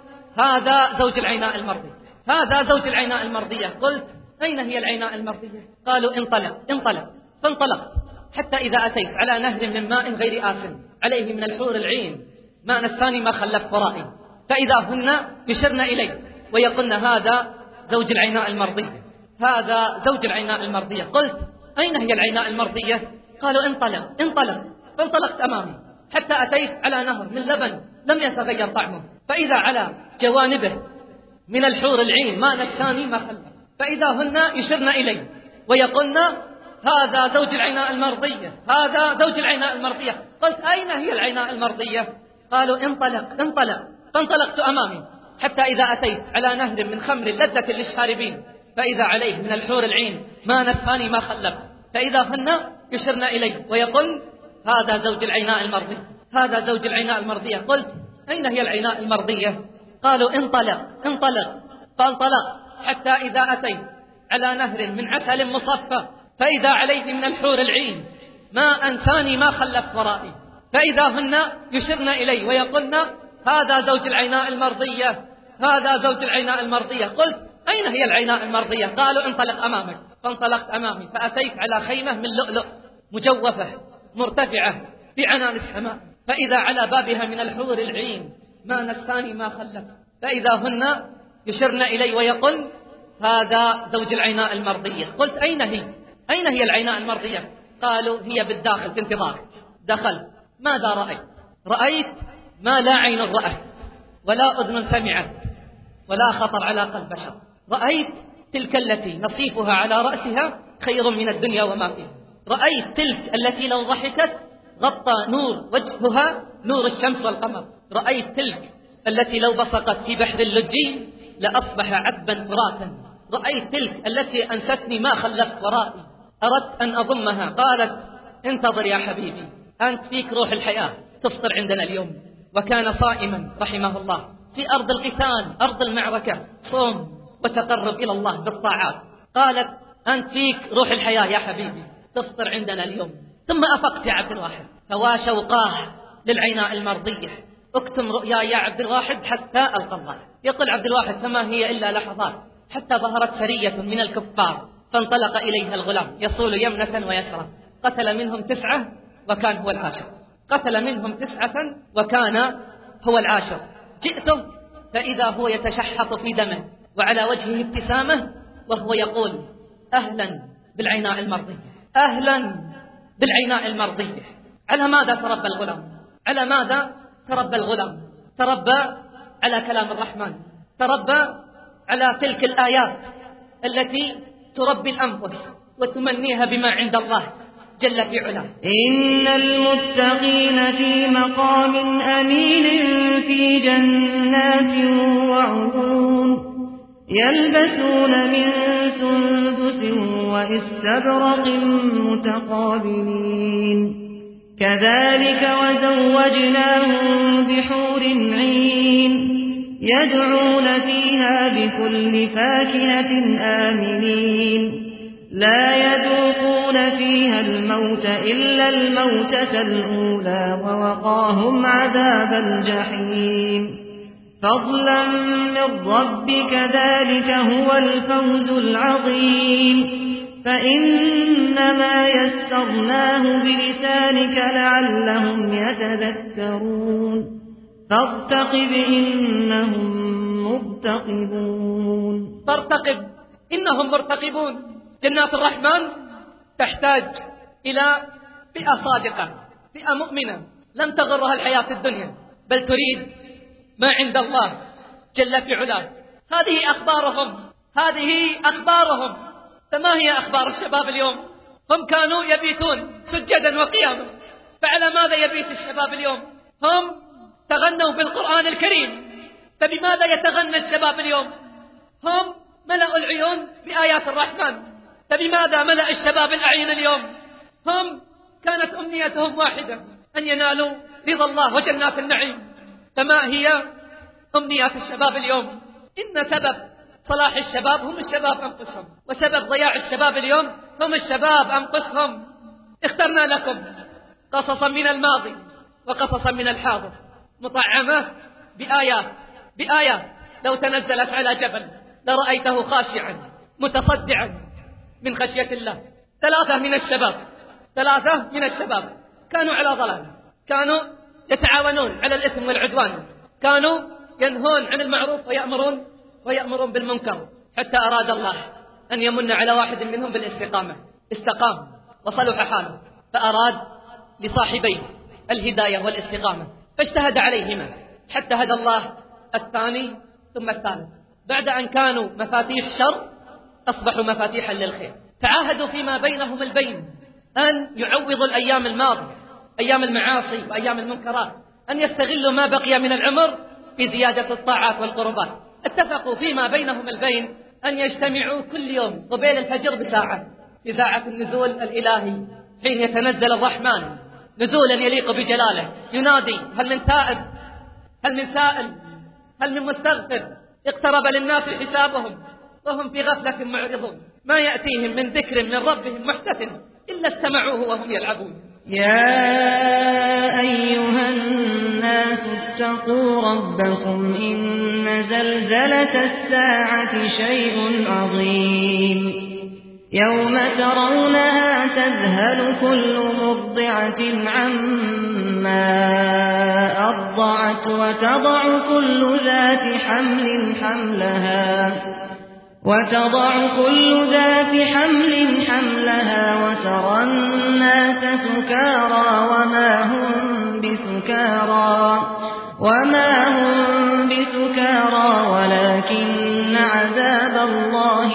هذا زوج العيناء المرضية، هذا زوج العيناء المرضية. قلت أين هي العيناء المرضية؟ قالوا انطلق انطلق. فانطلقت حتى إذا أتيت على نهر من ماء غير آسن عليه من الحور العين ماء الثاني ما خلفت ورائي، فإذا هن يشرن إلي ويقولن هذا زوج العيناء المرضية، هذا زوج العيناء المرضية. قلت أين هي العيناء المرضية؟ قالوا انطلق انطلق. فانطلقت أمامي حتى أتيت على نهر من لبن لم يتغير طعمه، فإذا على جوانبه من الحور العين ماء الثاني ما خلف، فإذا هن يشرن إلي ويقولن هذا زوج العيناء المرضية، هذا زوج العيناء المرضية. قلت أين هي العيناء المرضية؟ قالوا انطلق انطلق. فانطلقت أمامي حتى إذا أتيت على نهر من خمر لذة للشاربين، فإذا عليه من الحور العين ماء الثاني ما خلف، فإذا هن يشرن إلي ويقول هذا زوج العيناء المرضية، هذا زوج العيناء المرضية. قلت أين هي العيناء المرضية؟ قالوا انطلق انطلق. فانطلق حتى إذا أتيت على نهر من عسل مصفى، فإذا عليه من الحور العين ماء ثاني ما خلفت ورائي، فإذا هن يشرن إلي ويقولن هذا زوج العيناء المرضية، هذا زوج العيناء المرضية. قلت أين هي العيناء المرضية؟ قالوا انطلق أمامك. فانطلقت أمامي فأتيت على خيمة من لؤلؤ مجوفة مرتفعة في عنان السماء، فإذا على بابها من الحور العين ماء الثاني ما خلف، فإذا هن يشرن إلي ويقول هذا زوج العيناء المرضية. قلت أين هي؟ أين هي العيناء المرضية؟ قالوا هي بالداخل في انتظار. دخلت. ماذا رأيت؟ رأيت ما لا عين رأت ولا أذن سمعت ولا خطر على قلب بشر. رأيت تلك التي نصيفها على رأسها خير من الدنيا وما فيها. رأيت تلك التي لو ضحكت غطى نور وجهها نور الشمس والقمر. رأيت تلك التي لو بصقت في بحر اللجين لأصبح عذبا فراتا. رأيت تلك التي أنستني ما خلفت ورائي. أردت أن أضمها، قالت انتظر يا حبيبي أنت فيك روح الحياة، تفطر عندنا اليوم. وكان صائما رحمه الله في أرض القتال أرض المعركة، صوم وتقرب إلى الله بالطاعات. قالت أنت فيك روح الحياة يا حبيبي، تفطر عندنا اليوم. ثم أفقت يا عبد الواحد فوا شوقاه للعيناء المرضية، اكتم رؤياي يا عبد الواحد حتى ألقى الله. يقول عبد الواحد فما هي إلا لحظات حتى ظهرت سرية من الكفار فانطلق إليها الغلام يصول يمنة ويسرى، قتل منهم تسعة وكان هو العاشر، قتل منهم تسعة وكان هو العاشر. جئته فإذا هو يتشحط في دمه وعلى وجهه ابتسامة وهو يقول أهلا بالعيناء المرضية، أهلا بالعيناء المرضية. على ماذا تربى الغلام؟ على ماذا تربى الغلام؟ تربى على كلام الرحمن، تربى على تلك الآيات التي تربي الأنفس وتمنيها بما عند الله. جل في علاه.
إن المتقين في مقام أمين في جنات وعيون يلبسون من سندس وإستبرق متقابلين كذلك وزوجناهم بحور عين يدعون فيها بكل فاكهة آمنين لا يذوقون فيها الموت إلا الموتة الأولى ووقاهم عذاب الجحيم فضلا من ربك ذلك هو الفوز العظيم فإنما يسرناه بلسانك لعلهم يتذكرون فارتقب إنهم مرتقبون.
فارتقب إنهم مرتقبون. جنات الرحمن تحتاج إلى فئة صادقة، فئة مؤمنة لم تغرها الحياة الدنيا بل تريد ما عند الله جل في علاه. هذه أخبارهم، هذه أخبارهم. فما هي أخبار الشباب اليوم؟ هم كانوا يبيتون سجدا وقياما، فعلى ماذا يبيت الشباب اليوم؟ هم تغنوا بالقرآن الكريم، فبماذا يتغنى الشباب اليوم؟ هم ملأوا العيون بآيات الرحمن، فبماذا ملأ الشباب الأعين اليوم؟ هم كانت أمنيتهم واحدة، أن ينالوا رضا الله وجنات النعيم. فما هي أمنيات الشباب اليوم؟ إن سبب صلاح الشباب هم الشباب أنفسهم، وسبب ضياع الشباب اليوم هم الشباب أنفسهم. اخترنا لكم قصصا من الماضي وقصصا من الحاضر مطعمة بآيات بآيات لو تنزلت على جبل لرأيته خاشعا متصدعا من خشية الله. ثلاثة من الشباب ثلاثة من الشباب كانوا على ضلال، كانوا يتعاونون على الإثم والعدوان، كانوا ينهون عن المعروف ويأمرون ويأمرون بالمنكر، حتى أراد الله أن يمن على واحد منهم بالاستقامة، استقام وصلح حاله، فأراد لصاحبيه الهداية والاستقامة فاجتهد عليهما حتى هدى الله الثاني ثم الثالث. بعد أن كانوا مفاتيح شر أصبحوا مفاتيحا للخير. تعاهدوا فيما بينهم البين أن يعوضوا الأيام الماضية، أيام المعاصي وأيام المنكرات، أن يستغلوا ما بقي من العمر في زيادة الطاعات والقربات. اتفقوا فيما بينهم البين أن يجتمعوا كل يوم قبيل الفجر بساعة في ساعة النزول الإلهي حين يتنزل الرحمن نزولا يليق بجلاله، ينادي هل من تائب، هل من سائل، هل من مستغفر. اقترب للناس حسابهم وهم في غفلة معرضون، ما يأتيهم من ذكر من ربهم محدث إلا استمعوه وهم يلعبون.
يا أيها الناس اتقوا ربكم إن زلزلة الساعة شيء عظيم يوم ترونها تذهل كل مرضعة عما أرضعت وتضع كل ذات حمل حملها وتضع كل ذات حمل حملها وترى الناس سكارى وما هم بسكارى وما هم بسكارى ولكن عذاب الله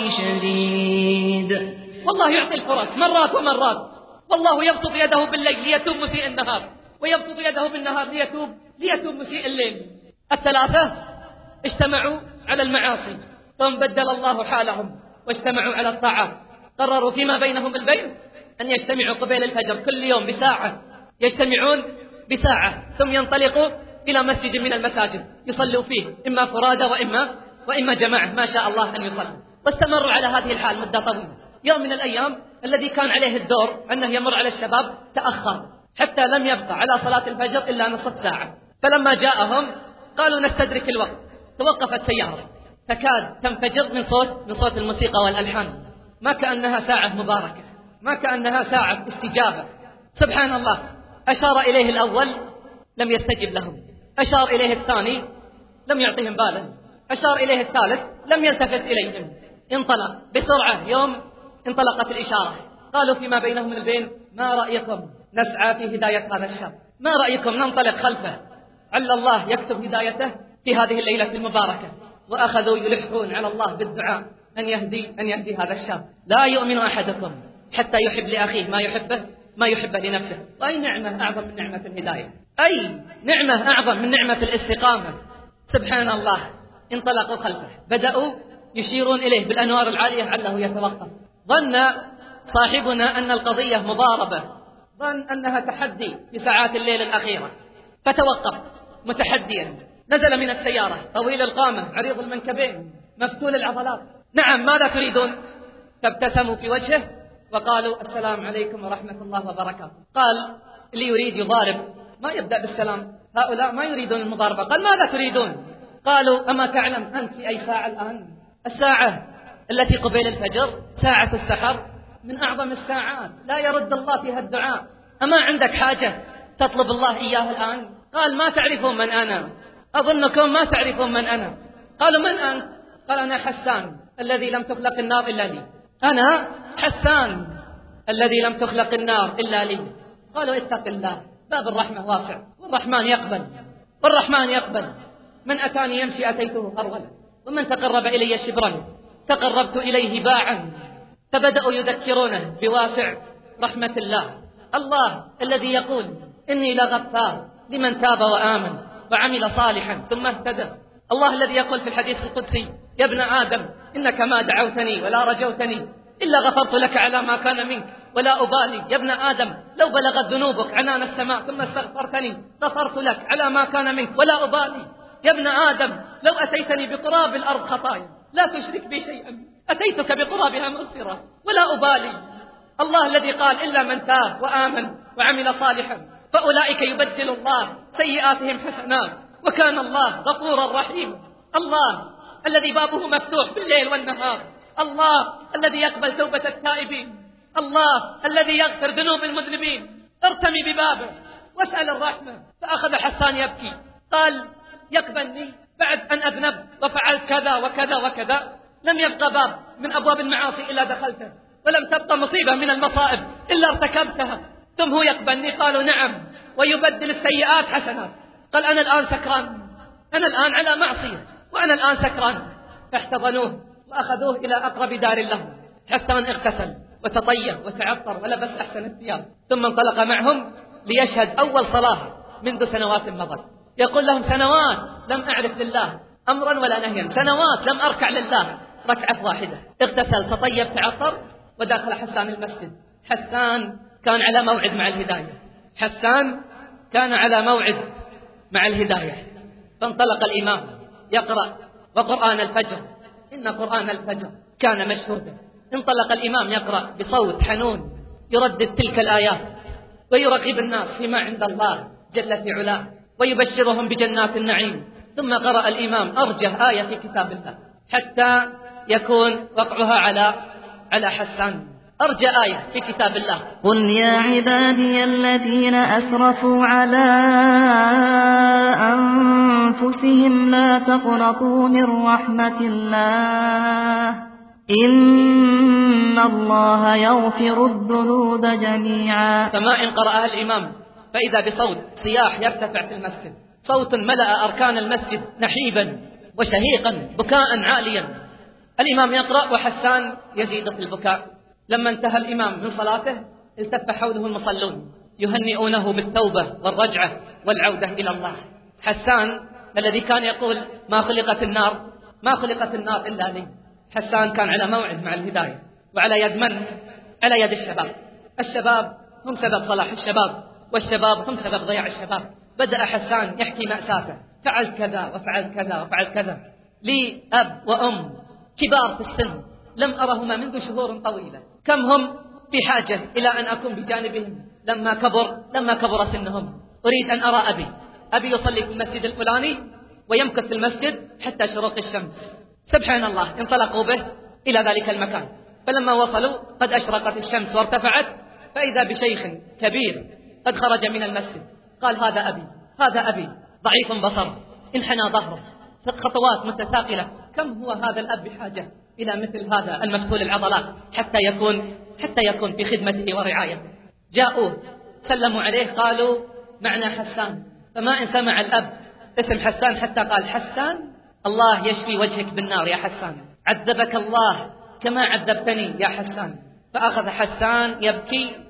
شديد.
والله يعطي الفرص مرات ومرات، والله يبسط يده بالليل ليتوب مسيء النهار، ويبسط يده بالنهار ليتوب ليتوب مسيء الليل. الثلاثة اجتمعوا على المعاصي ثم بدل الله حالهم واجتمعوا على الطاعات. قرروا فيما بينهم البين أن يجتمعوا قبيل الفجر كل يوم بساعة، يجتمعون بساعة ثم ينطلقوا إلى مسجد من المساجد يصلوا فيه إما فرادى وإما وإما جماعة ما شاء الله أن يصلوا. واستمروا على هذه الحال مدة طويلة. يوم من الأيام الذي كان عليه الدور أنه يمر على الشباب تأخر حتى لم يبقى على صلاة الفجر إلا نصف ساعة، فلما جاءهم قالوا نستدرك الوقت. توقفت سيارة تكاد تنفجر من صوت من صوت الموسيقى والألحان، ما كأنها ساعة مباركة، ما كأنها ساعة استجابة. سبحان الله، أشار إليه الأول لم يستجب لهم، أشار إليه الثاني لم يعطيهم بالا، أشار إليه الثالث لم يلتفت إليهم. انطلق بسرعة يوم انطلقت الإشارة. قالوا فيما بينهم البين ما رأيكم نسعى في هداية هذا الشاب، ما رأيكم ننطلق خلفه عل الله يكتب هدايته في هذه الليلة المباركة. وأخذوا يلحون على الله بالدعاء أن يهدي أن يهدي هذا الشاب. لا يؤمن أحدكم حتى يحب لأخيه ما يحبه ما يحب لنفسه. وأي نعمة أعظم من نعمة الهداية؟ أي نعمة أعظم من نعمة الاستقامة؟ سبحان الله. انطلقوا خلفه، بدأوا يشيرون إليه بالأنوار العالية علّه يتوقف. ظن صاحبنا أن القضية مضاربة، ظن أنها تحدي في ساعات الليل الأخيرة، فتوقف متحديا. نزل من السيارة طويل القامة عريض المنكبين مفتول العضلات. نعم، ماذا تريدون؟ فابتسموا في وجهه وقالوا السلام عليكم ورحمة الله وبركاته. قال اللي يريد يضارب ما يبدأ بالسلام، هؤلاء ما يريدون المضاربة. قال ماذا تريدون؟ قالوا أما تعلم أنت في أي ساعة الآن؟ الساعة التي قبيل الفجر، ساعة السحر، من أعظم الساعات، لا يرد الله فيها الدعاء. أما عندك حاجة تطلب الله إياه الآن؟ قال ما تعرفون من أنا، أظنكم ما تعرفون من أنا. قالوا من أنت؟ قال أنا حسان الذي لم تخلق النار إلا لي. أنا حسان الذي لم تخلق النار إلا لي. قالوا اتق الله، باب الرحمة واسع، والرحمن يقبل، والرحمن يقبل. من أتاني يمشي أتيته هرولا، ومن تقرب إلي شبرا تقربت إليه باعا. فبدأوا يذكرونه بواسع رحمة الله، الله الذي يقول إني لغفار لمن تاب وآمن وعمل صالحا ثم اهتدى. الله الذي يقول في الحديث القدسي يا ابن آدم إنك ما دعوتني ولا رجوتني إلا غفرت لك على ما كان منك ولا أبالي. يا ابن آدم لو بلغت ذنوبك عنان السماء ثم استغفرتني غفرت لك على ما كان منك ولا أبالي. يا ابن آدم لو أتيتني بقراب الأرض خطايا لا تشرك بي شيئا أتيتك بقرابها مغفرة ولا أبالي. الله الذي قال إلا من تاب وآمن وعمل صالحا فأولئك يبدل الله سيئاتهم حسنات وكان الله غفورا رحيما. الله الذي بابه مفتوح بالليل والنهار، الله الذي يقبل توبة التائبين، الله الذي يغفر ذنوب المذنبين. ارتمي ببابه واسأل الرحمة. فأخذ حسان يبكي، قال يقبلني بعد أن أذنب وفعلت كذا وكذا وكذا؟ لم يبقى باب من أبواب المعاصي إلا دخلته، ولم تبقى مصيبة من المصائب إلا ارتكبتها، ثم هو يقبلني؟ قالوا نعم، ويبدل السيئات حسنات. قال أنا الآن سكران، أنا الآن على معصية وأنا الآن سكران. فاحتضنوه وأخذوه إلى أقرب دار له. حسان اغتسل وتطيب وتعطر ولبس أحسن الثياب، ثم انطلق معهم ليشهد أول صلاة منذ سنوات مضت. يقول لهم سنوات لم أعرف لله أمرا ولا نهيا، سنوات لم أركع لله ركعة واحدة. اغتسل تطيب تعطر ودخل حسان المسجد. حسان كان على موعد مع الهداية، حسان كان على موعد مع الهداية. فانطلق الإمام يقرأ وقرآن الفجر إن قرآن الفجر كان مشهودا. انطلق الإمام يقرأ بصوت حنون يردد تلك الآيات ويرغب الناس فيما عند الله جل في علاه ويبشرهم بجنات النعيم. ثم قرأ الإمام أرجه آية في كتاب الله حتى يكون وقعها على على حسان. أرجى آية في كتاب الله
قل يا عبادي الذين أسرفوا على أنفسهم لا تقنطوا من رحمة الله إن الله يغفر الذنوب جميعا.
فما إن قرأها الإمام فإذا بصوت صياح يرتفع في المسجد، صوت ملأ أركان المسجد نحيبا وشهيقا بكاء عاليا. الإمام يقرأ وحسان يزيد في البكاء. لما انتهى الإمام من صلاته التف حوله المصلون يهنئونه بالتوبة والرجعة والعودة إلى الله. حسان الذي كان يقول ما خلقت النار ما خلقت النار إلا لي، حسان كان على موعد مع الهداية. وعلى يد من؟ على يد الشباب. الشباب هم سبب صلاح الشباب، والشباب هم سبب ضياع الشباب. بدأ حسان يحكي مأساته، فعلت كذا وفعلت كذا وفعلت كذا. لي أب وأم كبار في السن لم أرهما منذ شهور طويلة، كم هم في حاجة إلى أن أكون بجانبهم لما كبر لما كبر سنهم. أريد أن أرى أبي أبي يصلي في المسجد الفلاني ويمكث في المسجد حتى شروق الشمس. سبحان الله. انطلقوا به إلى ذلك المكان، فلما وصلوا قد أشرقت الشمس وارتفعت، فإذا بشيخ كبير قد خرج من المسجد. قال هذا أبي هذا أبي ضعيف بصر انحنى ظهره خطوات متثاقلة. كم هو هذا الأب بحاجة إلى مثل هذا المفتول العضلات حتى يكون حتى يكون في خدمته ورعايته. جاءوه سلموا عليه قالوا معنا حسان. فما إن سمع الأب اسم حسان حتى قال حسان الله يشفي وجهك بالنار يا حسان، عذبك الله كما عذبتني يا حسان. فأخذ حسان يبكي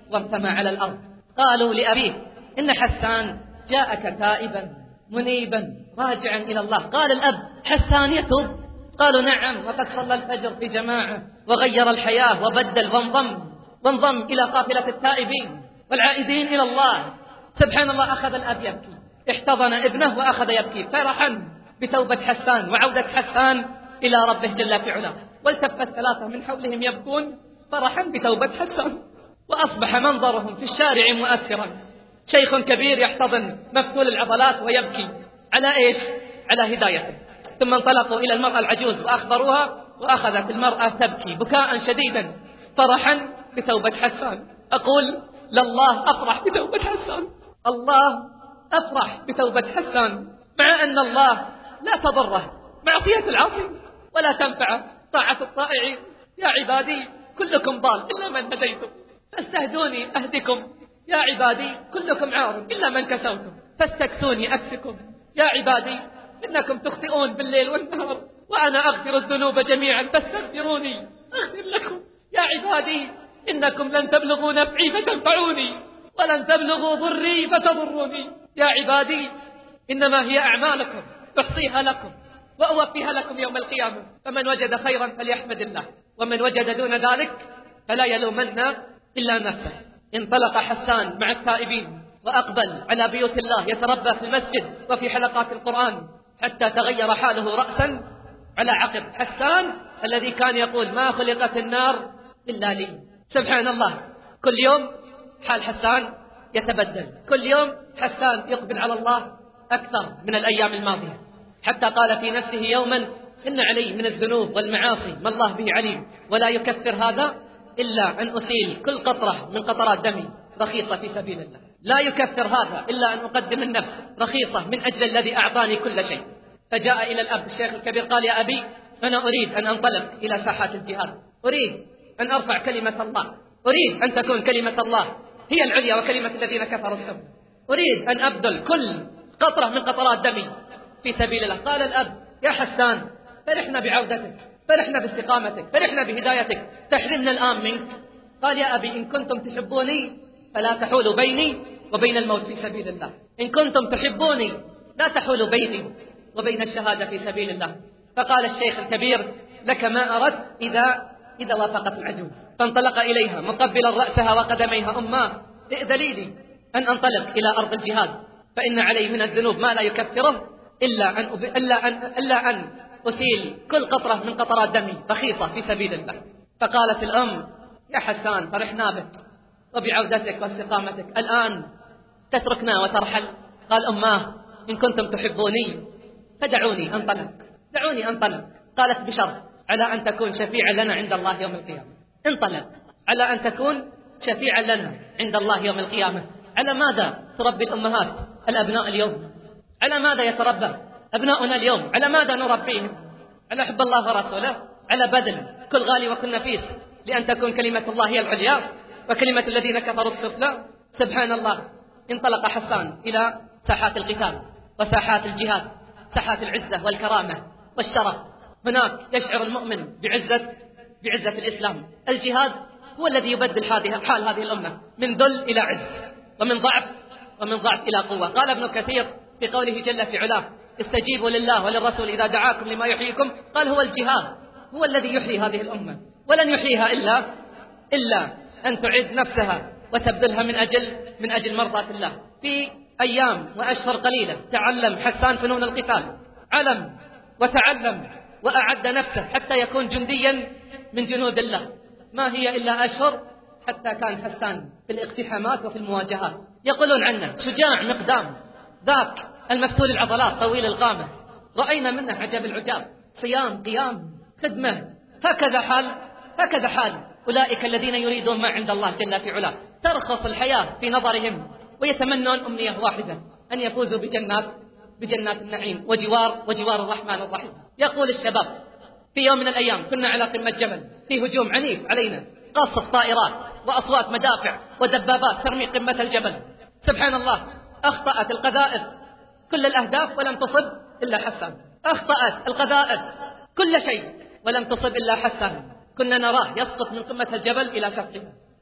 وارتمى على الأرض. قالوا لأبيه: إن حسان جاءك تائبا منيبا راجعا إلى الله. قال الأب: حسان يتوب؟ قالوا: نعم، وقد صلى الفجر في جماعة وغير الحياة وبدل وانضم وانضم إلى قافلة التائبين والعائدين إلى الله. سبحان الله. أخذ الأب يبكي، احتضن ابنه وأخذ يبكي فرحا بتوبة حسان وعودة حسان إلى ربه جل في علاه. والتف الثلاثة من حولهم يبكون فرحا بتوبة حسان، وأصبح منظرهم في الشارع مؤثرا. شيخ كبير يحتضن مفتول العضلات ويبكي على إيش؟ على هدايته. ثم انطلقوا إلى المرأة العجوز وأخبروها، وأخذت المرأة تبكي بكاء شديدا فرحا بتوبة حسان. أقول: لله أفرح بتوبة حسان، الله أفرح بتوبة حسان، مع أن الله لا تضره معصية العاصي ولا تنفع طاعة الطائعين. يا عبادي كلكم ضال إلا من هديتم فاستهدوني أهدكم. يا عبادي كلكم عار إلا من كسوتم فاستكسوني أكسكم. يا عبادي إنكم تخطئون بالليل والنهار وأنا أغفر الذنوب جميعا فاستغفروني أغفر لكم. يا عبادي إنكم لن تبلغوا نفعي فتنفعوني ولن تبلغوا ضري فتضروني. يا عبادي إنما هي أعمالكم أحصيها لكم وأوفيها لكم يوم القيامة، فمن وجد خيرا فليحمد الله، ومن وجد دون ذلك فلا يلومن إلا نفسه. انطلق حسان مع التائبين وأقبل على بيوت الله يتربى في المسجد وفي حلقات القرآن، حتى تغير حاله رأسا على عقب. حسان الذي كان يقول: ما خلقت النار إلا لي. سبحان الله. كل يوم حال حسان يتبدل، كل يوم حسان يقبل على الله أكثر من الأيام الماضية، حتى قال في نفسه يوما: إن علي من الذنوب والمعاصي ما الله به عليم، ولا يكفر هذا إلا أن أسيل كل قطرة من قطرات دمي رخيصة في سبيل الله. لا يكفر هذا إلا أن أقدم النفس رخيصة من أجل الذي أعطاني كل شيء. فجاء إلى الأب الشيخ الكبير قال: يا أبي، أنا أريد أن أنطلق إلى ساحات الجهاد، أريد أن أرفع كلمة الله، أريد أن تكون كلمة الله هي العليا وكلمة الذين كفروا السم، أريد أن أبذل كل قطرة من قطرات دمي في سبيل الله. قال الأب: يا حسان، فرحنا بعودتك، فرحنا باستقامتك، فرحنا بهدايتك، تحرمنا الآن منك. قال: يا أبي، إن كنتم تحبوني فلا تحولوا بيني وبين الموت في سبيل الله، إن كنتم تحبوني لا تحولوا بيني وبين الشهادة في سبيل الله. فقال الشيخ الكبير: لك ما أردت إذا إذا وافقت العجوز. فانطلق إليها مقبلا رأسها وقدميها: أماه، ائذني لي أن أنطلق إلى أرض الجهاد، فإن علي من الذنوب ما لا يكفره إلا أن أب... إلا أن إلا أن أسيل كل قطرة من قطرات دمي رخيصة في سبيل الله. فقالت الأم: يا حسان، فرحنا بك وبعودتك واستقامتك، الآن تتركنا وترحل؟ قال: أماه، إن كنتم تحبوني فدعوني أنطلق، دعوني أنطلق. قالت: بشرط، على أن تكون شفيعا لنا عند الله يوم القيامة. انطلق على أن تكون شفيعا لنا عند الله يوم القيامة. على ماذا تربي الأمهات الأبناء اليوم؟ على ماذا يتربى أبناؤنا اليوم؟ على ماذا نربيهم؟ على حب الله ورسوله، على بذل كل غالي وكل نفيس لأن تكون كلمة الله هي العليا وكلمة الذين كفروا السفلى. سبحان الله. انطلق حسان إلى ساحات القتال وساحات الجهاد، ساحات العزة والكرامة والشرف. هناك يشعر المؤمن بعزة بعزة الإسلام. الجهاد هو الذي يبدل حال هذه الأمة من ذل إلى عز، ومن ضعف ومن ضعف إلى قوة. قال ابن كثير في قوله جل في علاه: استجيبوا لله وللرسول إذا دعاكم لما يحييكم. قال: هو الجهاد هو الذي يحيي هذه الأمة، ولن يحييها إلا إلا أن تعد نفسها وتبذلها من أجل من أجل مرضاة الله. في أيام وأشهر قليلة تعلم حسان فنون القتال، علم وتعلم وأعد نفسه حتى يكون جنديا من جنود الله. ما هي إلا أشهر حتى كان حسان في الاقتحامات وفي المواجهات. يقولون عنه شجاع مقدام، ذاك المفتول العضلات طويل القامة، رأينا منه عجب العجاب، صيام قيام خدمة. هكذا حال هكذا حال أولئك الذين يريدون ما عند الله جل في علاه. ترخص الحياة في نظرهم ويتمنون أمنية واحدة: أن يفوزوا بجنات بجنات النعيم وجوار وجوار الرحمن الرحيم. يقول الشباب: في يوم من الأيام كنا على قمة جبل، في هجوم عنيف علينا، قصف طائرات وأصوات مدافع ودبابات ترمي قمة الجبل. سبحان الله. أخطأت القذائف كل الأهداف ولم تصب إلا حسان، أخطأت القذائف كل شيء ولم تصب إلا حسان. كنا نراه يسقط من قمة الجبل إلى سفحه،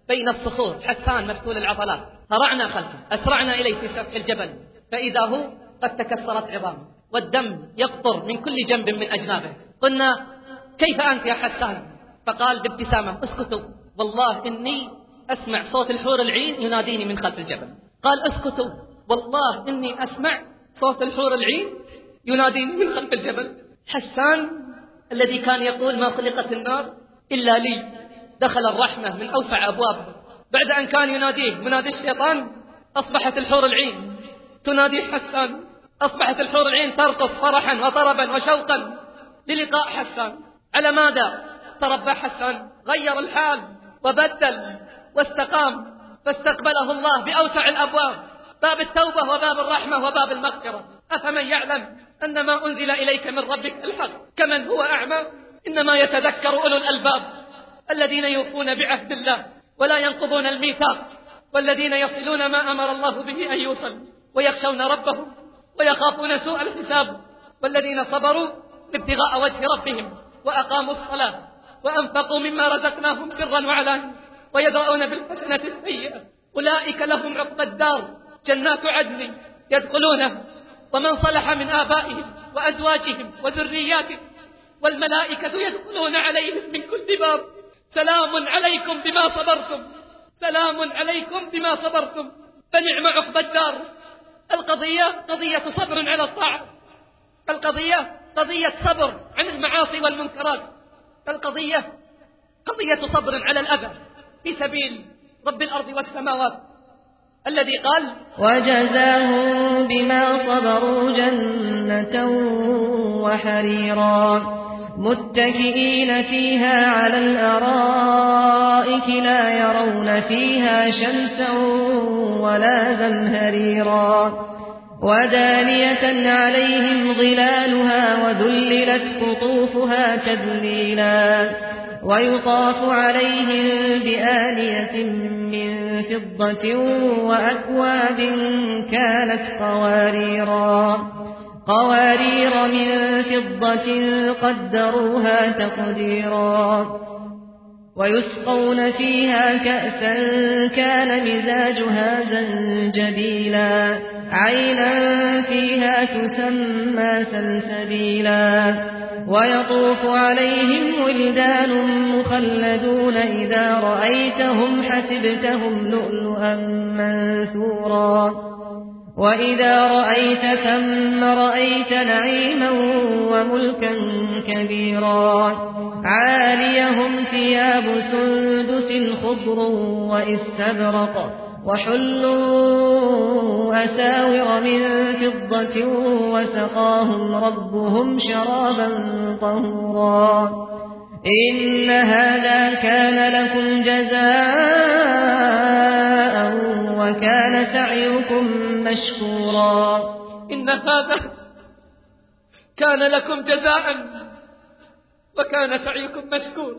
بين الصخور، حسان مفتول العضلات، هرعنا خلفه، أسرعنا إليه في سفح الجبل، فإذا هو قد تكسرت عظامه والدم يقطر من كل جنب من أجنابه. قلنا: كيف أنت يا حسان؟ فقال بابتسامة: اسكتوا، والله إني أسمع صوت الحور العين يناديني من خلف الجبل. قال: اسكتوا، والله إني أسمع صوت الحور العين يناديني من خلف الجبل. حسان الذي كان يقول: ما خلقت النار إلا لي، دخل الرحمة من أوسع أبوابه. بعد أن كان يناديه منادي الشيطان، أصبحت الحور العين تنادي حسان، أصبحت الحور العين ترقص فرحا وطربا وشوقا للقاء حسان. على ماذا تربى حسان؟ غير الحال وبدل واستقام، فاستقبله الله بأوسع الأبواب، باب التوبة وباب الرحمة وباب المغفرة. أفمن يعلم أن ما أنزل إليك من ربك الحق كمن هو أعمى؟ إنما يتذكر أولو الألباب الذين يوفون بعهد الله ولا ينقضون الميثاق، والذين يصلون ما أمر الله به أن يوصل، ويخشون ربهم ويخافون سوء الحساب، والذين صبروا ابتغاء وجه ربهم وأقاموا الصلاة وأنفقوا مما رزقناهم سرا وعلانية ويدرؤون بالحسنة السيئة أولئك لهم عقبى الدار جنات عدن يدخلونها ومن صلح من آبائهم وأزواجهم وذرياتهم والملائكة يدخلون عليهم من كل باب سلام عليكم بما صبرتم، سلام عليكم بما صبرتم فنعم عقبى الدار. القضية قضية صبر على الطاعة، القضية قضية صبر عن المعاصي والمنكرات، القضية قضية صبر على الأذى في سبيل رب الأرض والسماوات الذي قال:
وجزاهم بما صبروا جنة وحريرا متكئين فيها على الأرائك لا يرون فيها شمسا ولا زمهريرا ودانية عليهم ظلالها وذللت قطوفها تذليلا ويطاف عليهم بآنية من فضة وأكواب كانت قواريرا قوارير من فضة قدروها تقديرا ويسقون فيها كأسا كان مزاجها زنجبيلا عينا فيها تسمى سلسبيلا ويطوف عليهم ولدان مخلدون إذا رأيتهم حسبتهم لؤلؤا منثورا وإذا رأيت ثم رأيت نعيما وملكا كبيرا عاليهم ثياب سندس خضر وإستبرق وحلوا أساور من فضة وسقاهم ربهم شرابا طهورا إن هذا كان لكم جزاء وكان سعيكم مشكورا.
إن هذا كان لكم جزاء وكان سعيكم مشكورا.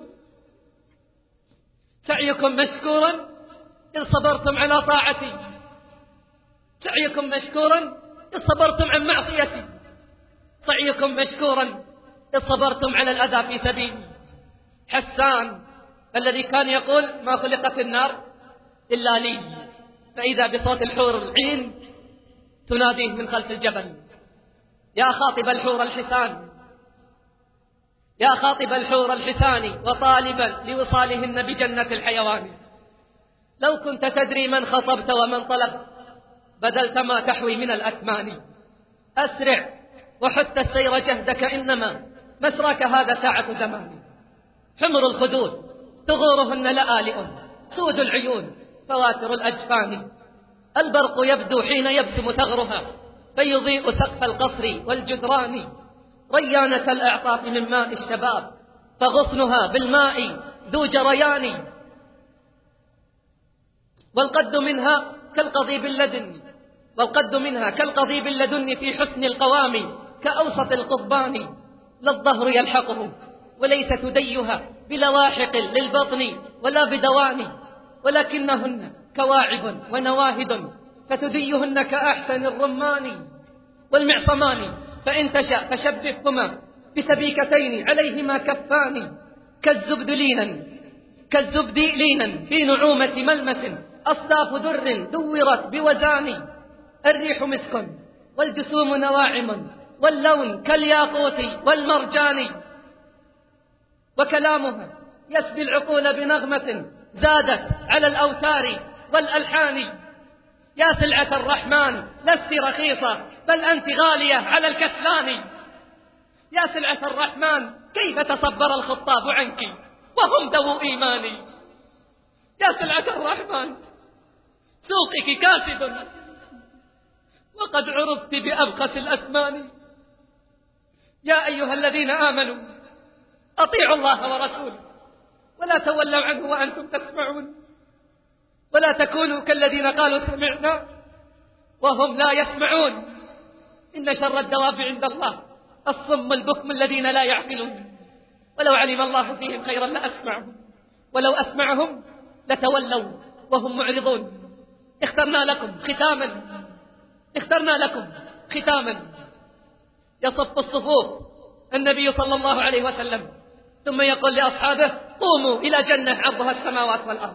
سعيكم مشكورا إن صبرتم على طاعتي، سعيكم مشكورا إن صبرتم عن معصيتي، سعيكم مشكورا إن صبرتم على الأذى في سبيلي. حسان الذي كان يقول: ما خلقت النار إلا لي، فإذا بصوت الحور العين تناديه من خلف الجبل: يا خاطب الحور الحسان، يا خاطب الحور الحسان وطالبا لوصالهن بجنة الحيوان، لو كنت تدري من خطبت ومن طلبت بدلت ما تحوي من الأثمان. أسرع وحت السير جهدك إنما مسراك هذا ساعة زمان. حمر الخدود ثغورهن لآلئ سود العيون فواتر الأجفان، البرق يبدو حين يبسم ثغرها فيضيء سقف القصر والجدران، ريانة الأعطاف من ماء الشباب فغصنها بالماء ذو جريان، والقد منها كالقضيب اللدن والقد منها كالقضيب اللدن في حسن القوام كأوسط القضبان، لا الظهر يلحقه وليس تديها بلواحق للبطن ولا بدوان، ولكنهن كواعب ونواهد فتديهن كأحسن الرمان والمعصمان، فإن تشاء فشبههما بسبيكتين عليهما كفان كالزبد لينا كالزبد لينا في نعومة ملمس، أصداف در دورت بوزان، الريح مسك والجسوم نواعم، واللون كالياقوت والمرجان، وكلامها يسبي العقول بنغمة زادت على الأوتار والألحان. يا سلعة الرحمن لست رخيصة بل أنت غالية على الكسلان. يا سلعة الرحمن كيف تصبر الخطاب عنك وهم ذو إيماني. يا سلعة الرحمن سوقك كاسد وقد عرفت بأبخس الأثمان. يا أيها الذين آمنوا أطيعوا الله ورسوله ولا تولوا عنه وأنتم تسمعون، ولا تكونوا كالذين قالوا سمعنا وهم لا يسمعون. إن شر الدواب عند الله الصم البكم الذين لا يعقلون. ولو علم الله فيهم خيرا لأسمعهم ولو أسمعهم لتولوا وهم معرضون. اخترنا لكم ختاما اخترنا لكم ختاما يصف الصفوف النبي صلى الله عليه وسلم، ثم يقول لأصحابه: قوموا إلى جنة عرضها السماوات والأرض،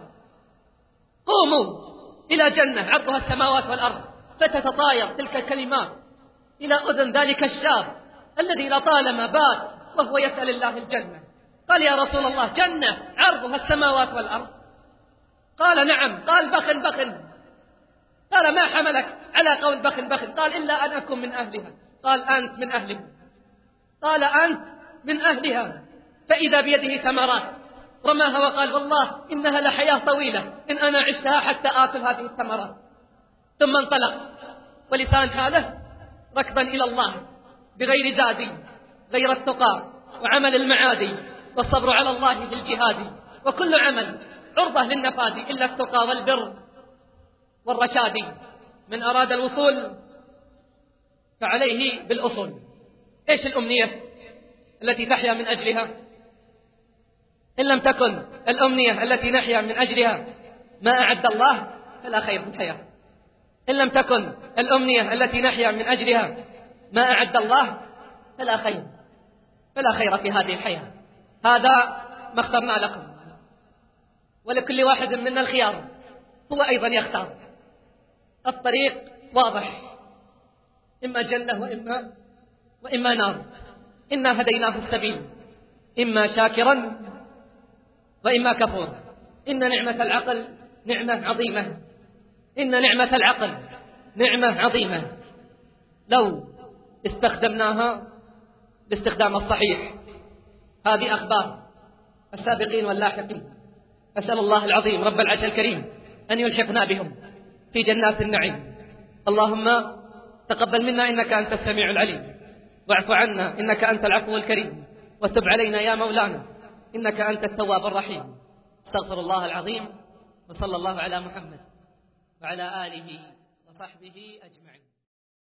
قوموا إلى جنة عرضها السماوات والأرض. فتتطاير تلك الكلمات إلى أذن ذلك الشاب الذي لطالما بات وهو يسأل الله الجنة. قال: يا رسول الله، جنة عرضها السماوات والأرض؟ قال: نعم. قال: بخ بخ. قال: ما حملك على قول بخ بخ؟ قال: إلا أن أكون من أهلها. قال: أنت من أهلها. قال: أنت من أهلها. فإذا بيده ثمرات رماها وقال: والله إنها لحياة طويلة إن أنا عشتها حتى آكل هذه الثمرات. ثم انطلق ولسان حاله ركبا إلى الله بغير زاد غير التقى وعمل المعادي والصبر على الله بالجهاد، وكل عمل عرضة للنفاذ إلا التقى والبر والرشاد. من أراد الوصول فعليه بالأصول. إيش الأمنية التي تحيا من أجلها؟ إن لم تكن الأمنية التي نحيا من أجلها ما أعد الله فلا خير في الحياة. إن لم تكن الأمنية التي نحيا من أجلها ما أعد الله فلا خير فلا خير في هذه الحياة. هذا ما اخترنا لكم، ولكل واحد منا الخيار، هو أيضا يختار. الطريق واضح، إما جنة وإما وإما نار. إنا هديناه السبيل إما شاكرا وإما كفور. إن نعمة العقل نعمة عظيمة إن نعمة العقل نعمة عظيمة لو استخدمناها باستخدام الصحيح. هذه أخبار السابقين واللاحقين. أسأل الله العظيم رب العرش الكريم أن يلحقنا بهم في جنات النعيم. اللهم تقبل منا إنك أنت السميع العليم، واعف عنا إنك أنت العفو الكريم، وتب علينا يا مولانا إنك أنت التواب الرحيم. استغفر الله العظيم، وصلى الله على محمد وعلى آله وصحبه أجمعين.